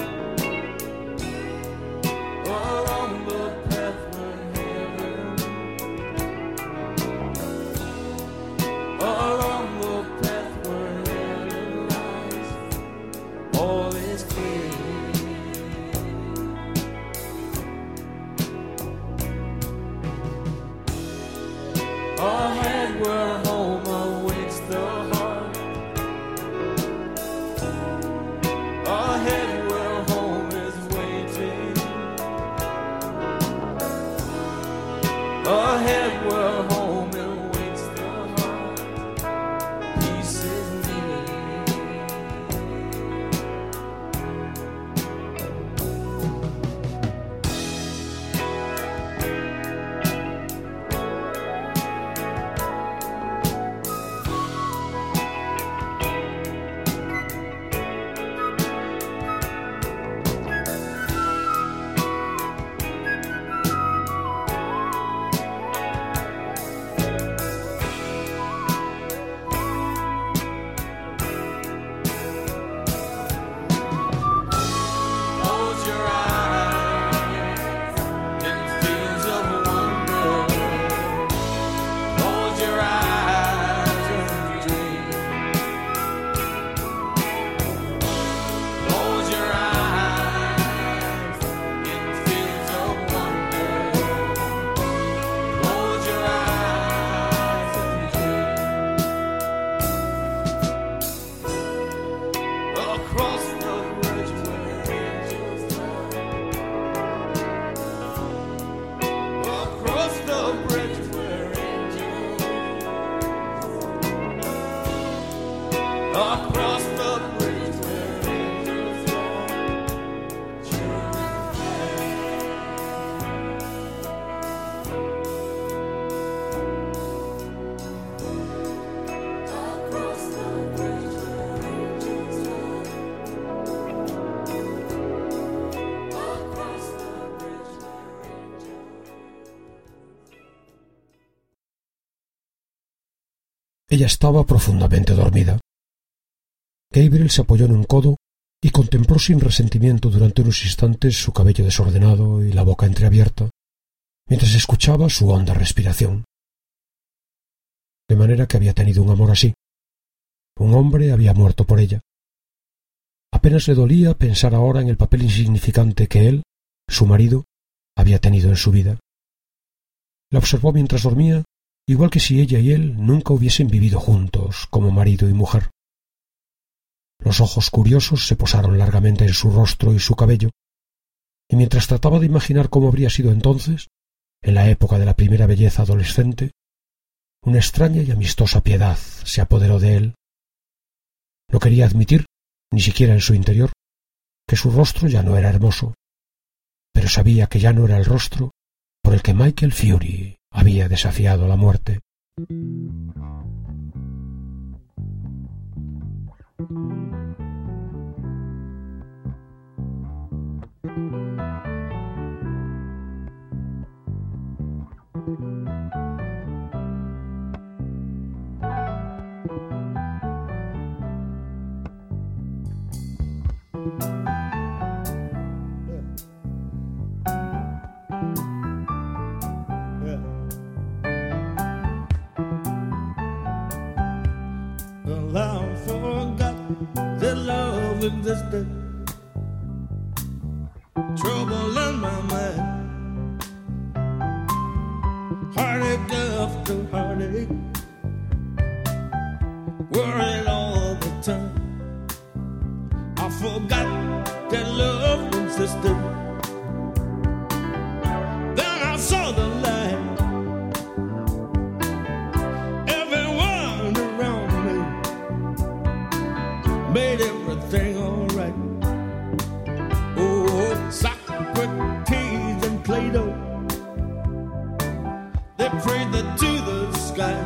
Speaker 2: Along the path where heaven. Along the path where heaven. All is clear. Ahead where home awaits the heart. Ahead where home is waiting. Ahead where home is across the bridge where angels talk. Across the bridge where angels talk. Across the bridge where angels talk. Across the bridge where angels talk. Across the bridge where angels.
Speaker 1: Ella estaba profundamente dormida. Gabriel se apoyó en un codo y contempló sin resentimiento durante unos instantes su cabello desordenado y la boca entreabierta, mientras escuchaba su honda respiración. De manera que había tenido un amor así. Un hombre había muerto por ella. Apenas le dolía pensar ahora en el papel insignificante que él, su marido, había tenido en su vida. La observó mientras dormía, igual que si ella y él nunca hubiesen vivido juntos como marido y mujer. Los ojos curiosos se posaron largamente en su rostro y su cabello, y mientras trataba de imaginar cómo habría sido entonces, en la época de la primera belleza adolescente, una extraña y amistosa piedad se apoderó de él. No quería admitir, ni siquiera en su interior, que su rostro ya no era hermoso, pero sabía que ya no era el rostro por el que Michael Fury había desafiado la muerte.
Speaker 2: Well, I forgot that love existed. Trouble in my mind, heartache after heartache, worried all the time. I forgot that love existed. Then I saw the light. Everyone around me made everything alright. Oh, Socrates and Plato, they prayed that to the sky.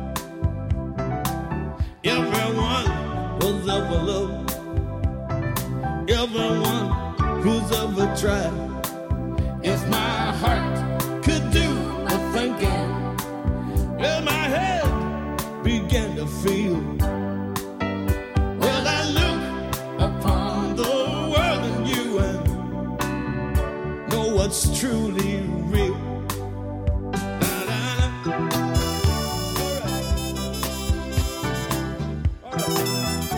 Speaker 2: Everyone was ever loved, everyone who's ever tried. If my heart could do a thinking, well, my head began to feel. Well, I look upon the world and you and know what's truly real. Da-da-da. All right. All right.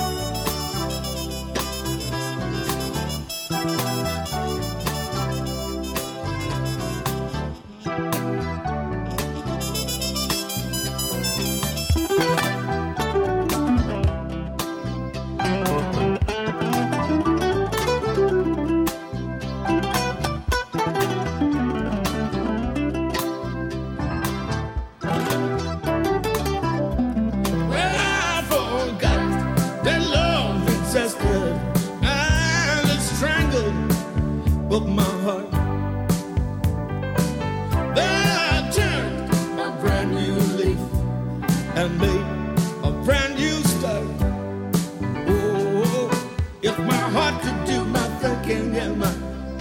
Speaker 2: Well, I forgot that love existed and it strangled up my heart. Then I turned a brand new leaf and made a brand new start. Oh, if my heart could do my thinking and my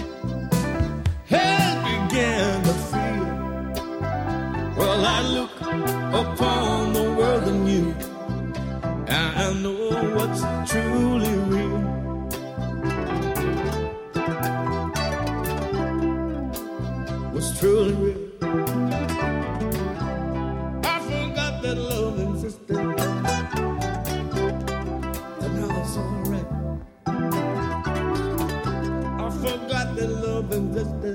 Speaker 2: head began to feel. Well, I look upon the world and you, and I know what's truly real. What's truly real. I forgot that love existed, and now it's alright. I forgot that love existed.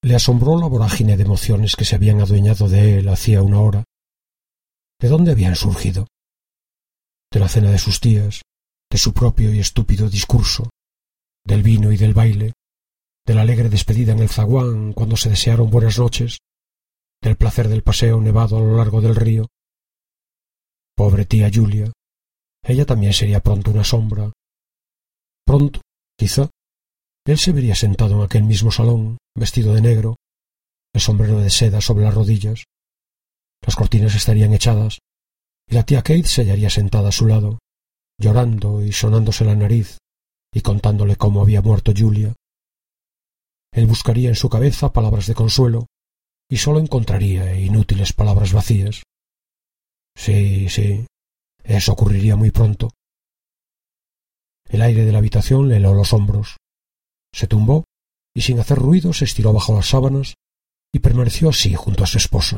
Speaker 1: Le asombró la vorágine de emociones que se habían adueñado de él hacía una hora. ¿De dónde habían surgido? De la cena de sus tías, de su propio y estúpido discurso, del vino y del baile, de la alegre despedida en el zaguán cuando se desearon buenas noches, del placer del paseo nevado a lo largo del río. Pobre tía Julia, ella también sería pronto una sombra. Pronto, quizá, él se vería sentado en aquel mismo salón, vestido de negro, el sombrero de seda sobre las rodillas, las cortinas estarían echadas, y la tía Kate se hallaría sentada a su lado, llorando y sonándose la nariz, y contándole cómo había muerto Julia. Él buscaría en su cabeza palabras de consuelo, y sólo encontraría inútiles palabras vacías. Sí, sí, eso ocurriría muy pronto. El aire de la habitación le heló los hombros. Se tumbó y sin hacer ruido se estiró bajo las sábanas y permaneció así junto a su esposa.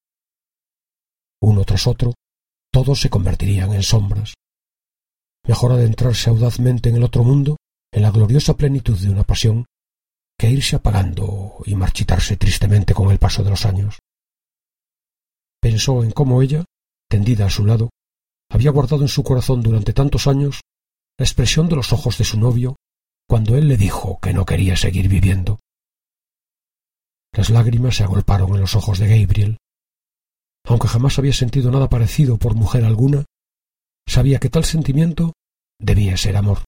Speaker 1: Uno tras otro, todos se convertirían en sombras. Mejor adentrarse audazmente en el otro mundo, en la gloriosa plenitud de una pasión, que irse apagando y marchitarse tristemente con el paso de los años. Pensó en cómo ella, tendida a su lado, había guardado en su corazón durante tantos años la expresión de los ojos de su novio cuando él le dijo que no quería seguir viviendo. Las lágrimas se agolparon en los ojos de Gabriel. Aunque jamás había sentido nada parecido por mujer alguna, sabía que tal sentimiento debía ser amor.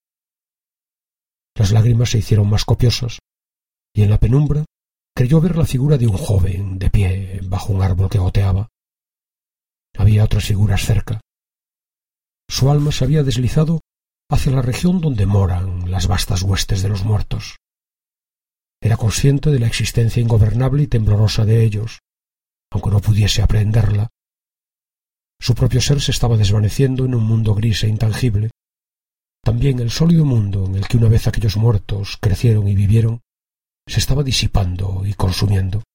Speaker 1: Las lágrimas se hicieron más copiosas, y en la penumbra creyó ver la figura de un joven de pie bajo un árbol que goteaba. Había otras figuras cerca. Su alma se había deslizado hacia la región donde moran las vastas huestes de los muertos. Era consciente de la existencia ingobernable y temblorosa de ellos, aunque no pudiese aprehenderla. Su propio ser se estaba desvaneciendo en un mundo gris e intangible. También el sólido mundo en el que una vez aquellos muertos crecieron y vivieron se estaba disipando y consumiendo.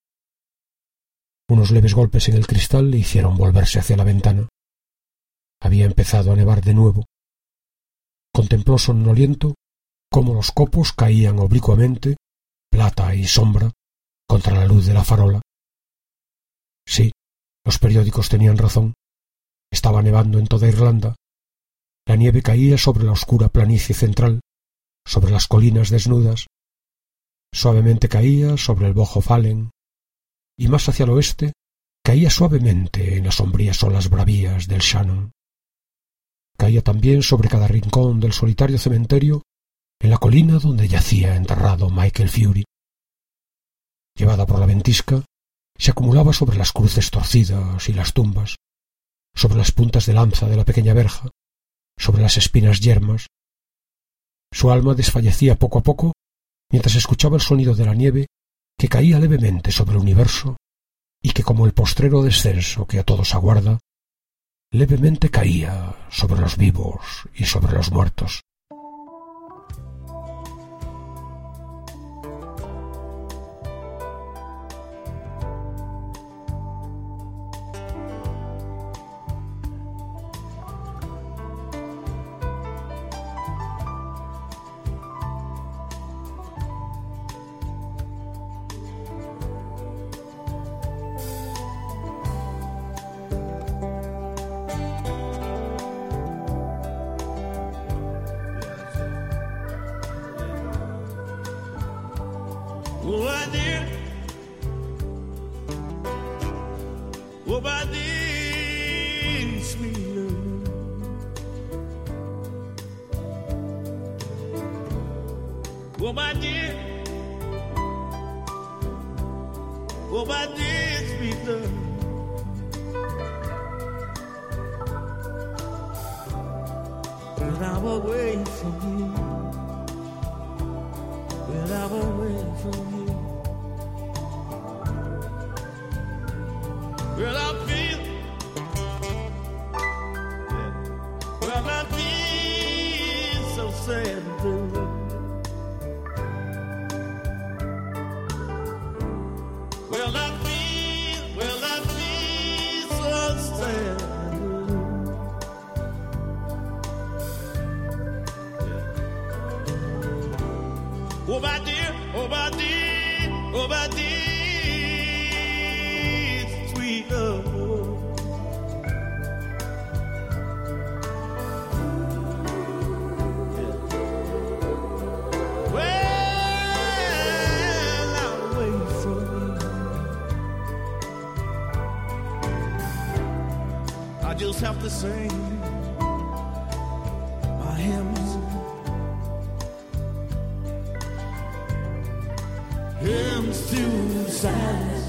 Speaker 1: Unos leves golpes en el cristal le hicieron volverse hacia la ventana. Había empezado a nevar de nuevo. Contempló somnoliento cómo los copos caían oblicuamente, plata y sombra, contra la luz de la farola. Sí, los periódicos tenían razón. Estaba nevando en toda Irlanda. La nieve caía sobre la oscura planicie central, sobre las colinas desnudas. Suavemente caía sobre el Bojo Fallen, y más hacia el oeste caía suavemente en las sombrías olas bravías del Shannon. Caía también sobre cada rincón del solitario cementerio en la colina donde yacía enterrado Michael Fury. Llevada por la ventisca, se acumulaba sobre las cruces torcidas y las tumbas, sobre las puntas de lanza de la pequeña verja, sobre las espinas yermas. Su alma desfallecía poco a poco mientras escuchaba el sonido de la nieve que caía levemente sobre el universo y que, como el postrero descenso que a todos aguarda, levemente caía sobre los vivos y sobre los muertos.
Speaker 2: Oh, my dear. Oh, my dear, sweet love. Oh, my dear. Oh, my dear, sweet love. When I'm away from you, when I'm away from you, well, I feel, well, I feel so sad and blue. Well, I feel, well, I feel so sad and blue. Oh, my dear, oh, my dear, Oh, by this sweet love. Well, I'll wait for you. I just have to sing my hymns. Hymns to silence.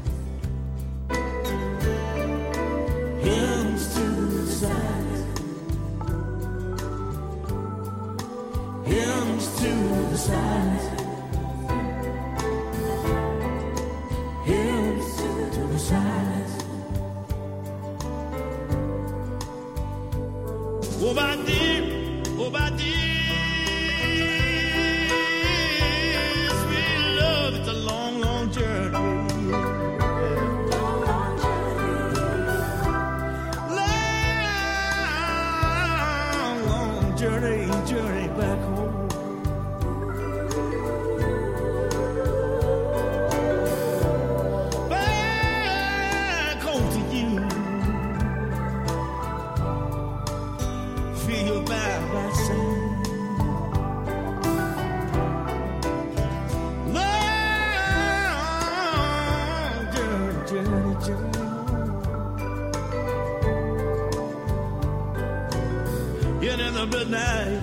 Speaker 2: Hymns to silence. Hymns to the silence. Hymns to the silence. Oh, my dear, oh, my dear. Journey, journey back home. Back home to you. Feel bad by saying, long journey, journey, journey home. Yet in the midnight.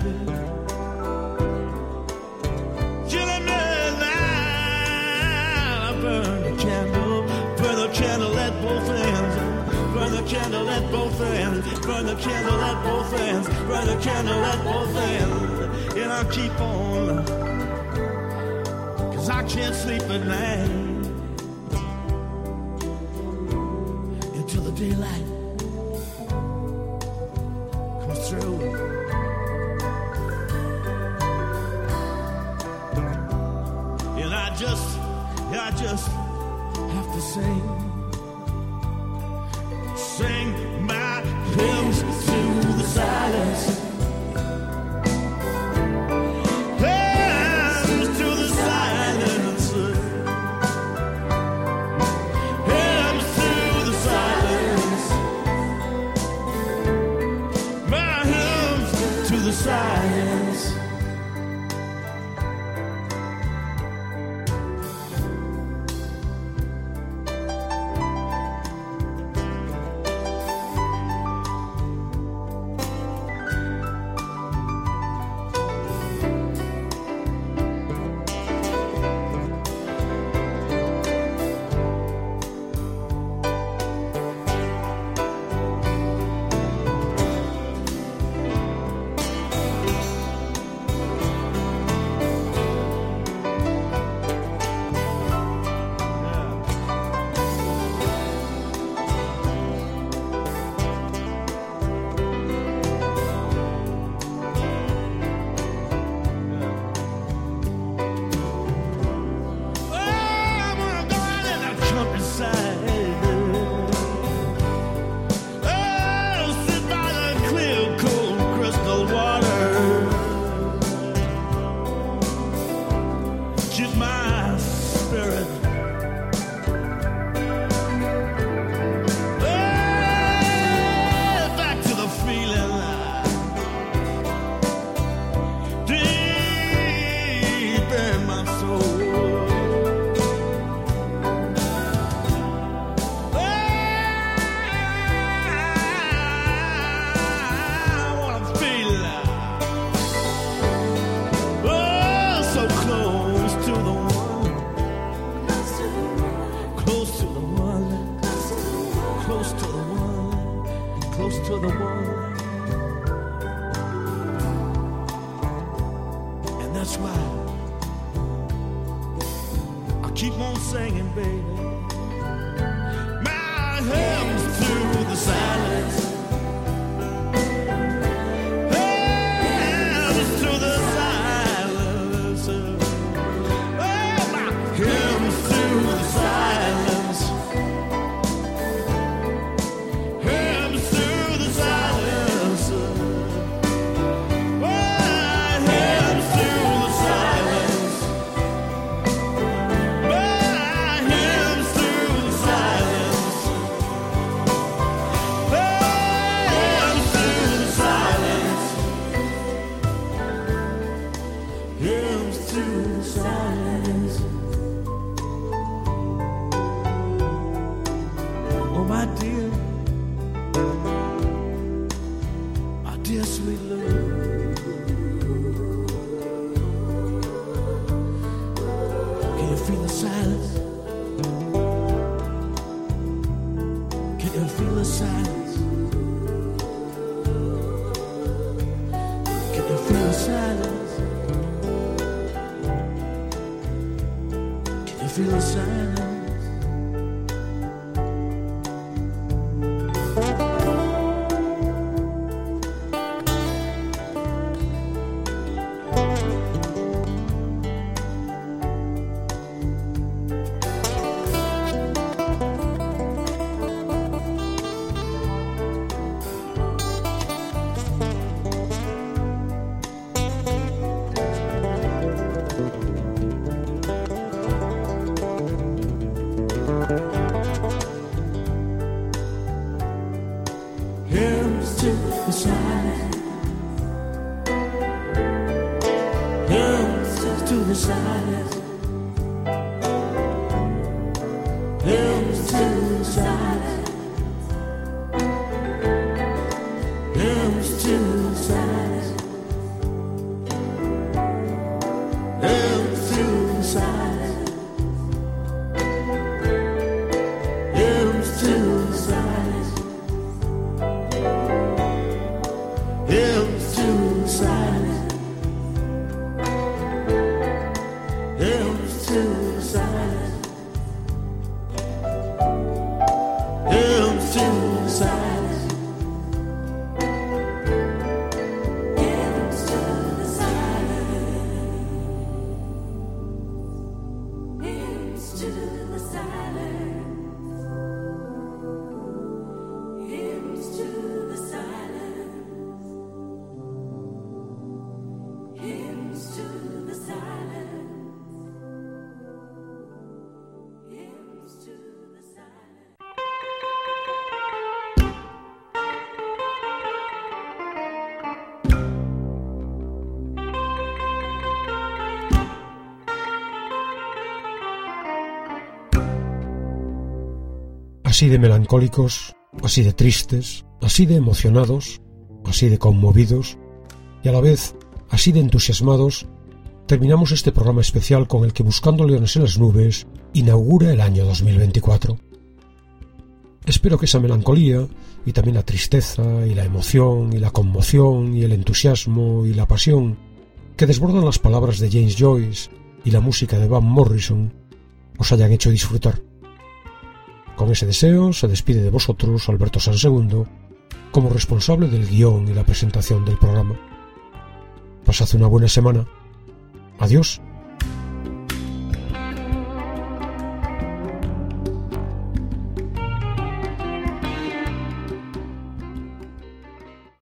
Speaker 2: Candle at both ends, burn the candle at both ends, burn the candle at both ends, burn the candle at both ends, and I'll keep on, cause I can't sleep at night, until the daylight comes through. And I just, I just have to sing, sing my hymns to the silence. Hymns to the silence. Hymns to the silence. My hymns to the silence.
Speaker 4: Bye.
Speaker 2: dear sweet love. Can you feel the silence? Can you feel the silence? Can you feel the silence? Can you feel the silence? Hymns to the silence. Hymns to the silence. Hymns to the silence. Hymns to the silence. Hymns to the silence. Hymns to the silence. Hymns to the silence. Hymns to the silence. Hymns to the silence. Hymns to the silence. Hymns to the silence. Hymns to the silence. Hymns to the silence. Hymns to the silence.
Speaker 1: Así de melancólicos, así de tristes, así de emocionados, así de conmovidos y a la vez así de entusiasmados, terminamos este programa especial con el que Buscando Leones en las Nubes inaugura el año dos mil veinticuatro. Espero que esa melancolía y también la tristeza y la emoción y la conmoción y el entusiasmo y la pasión que desbordan las palabras de James Joyce y la música de Van Morrison os hayan hecho disfrutar. Con ese deseo se despide de vosotros Alberto Sansegundo como responsable del guión y la presentación del programa. Pasad una buena semana. Adiós.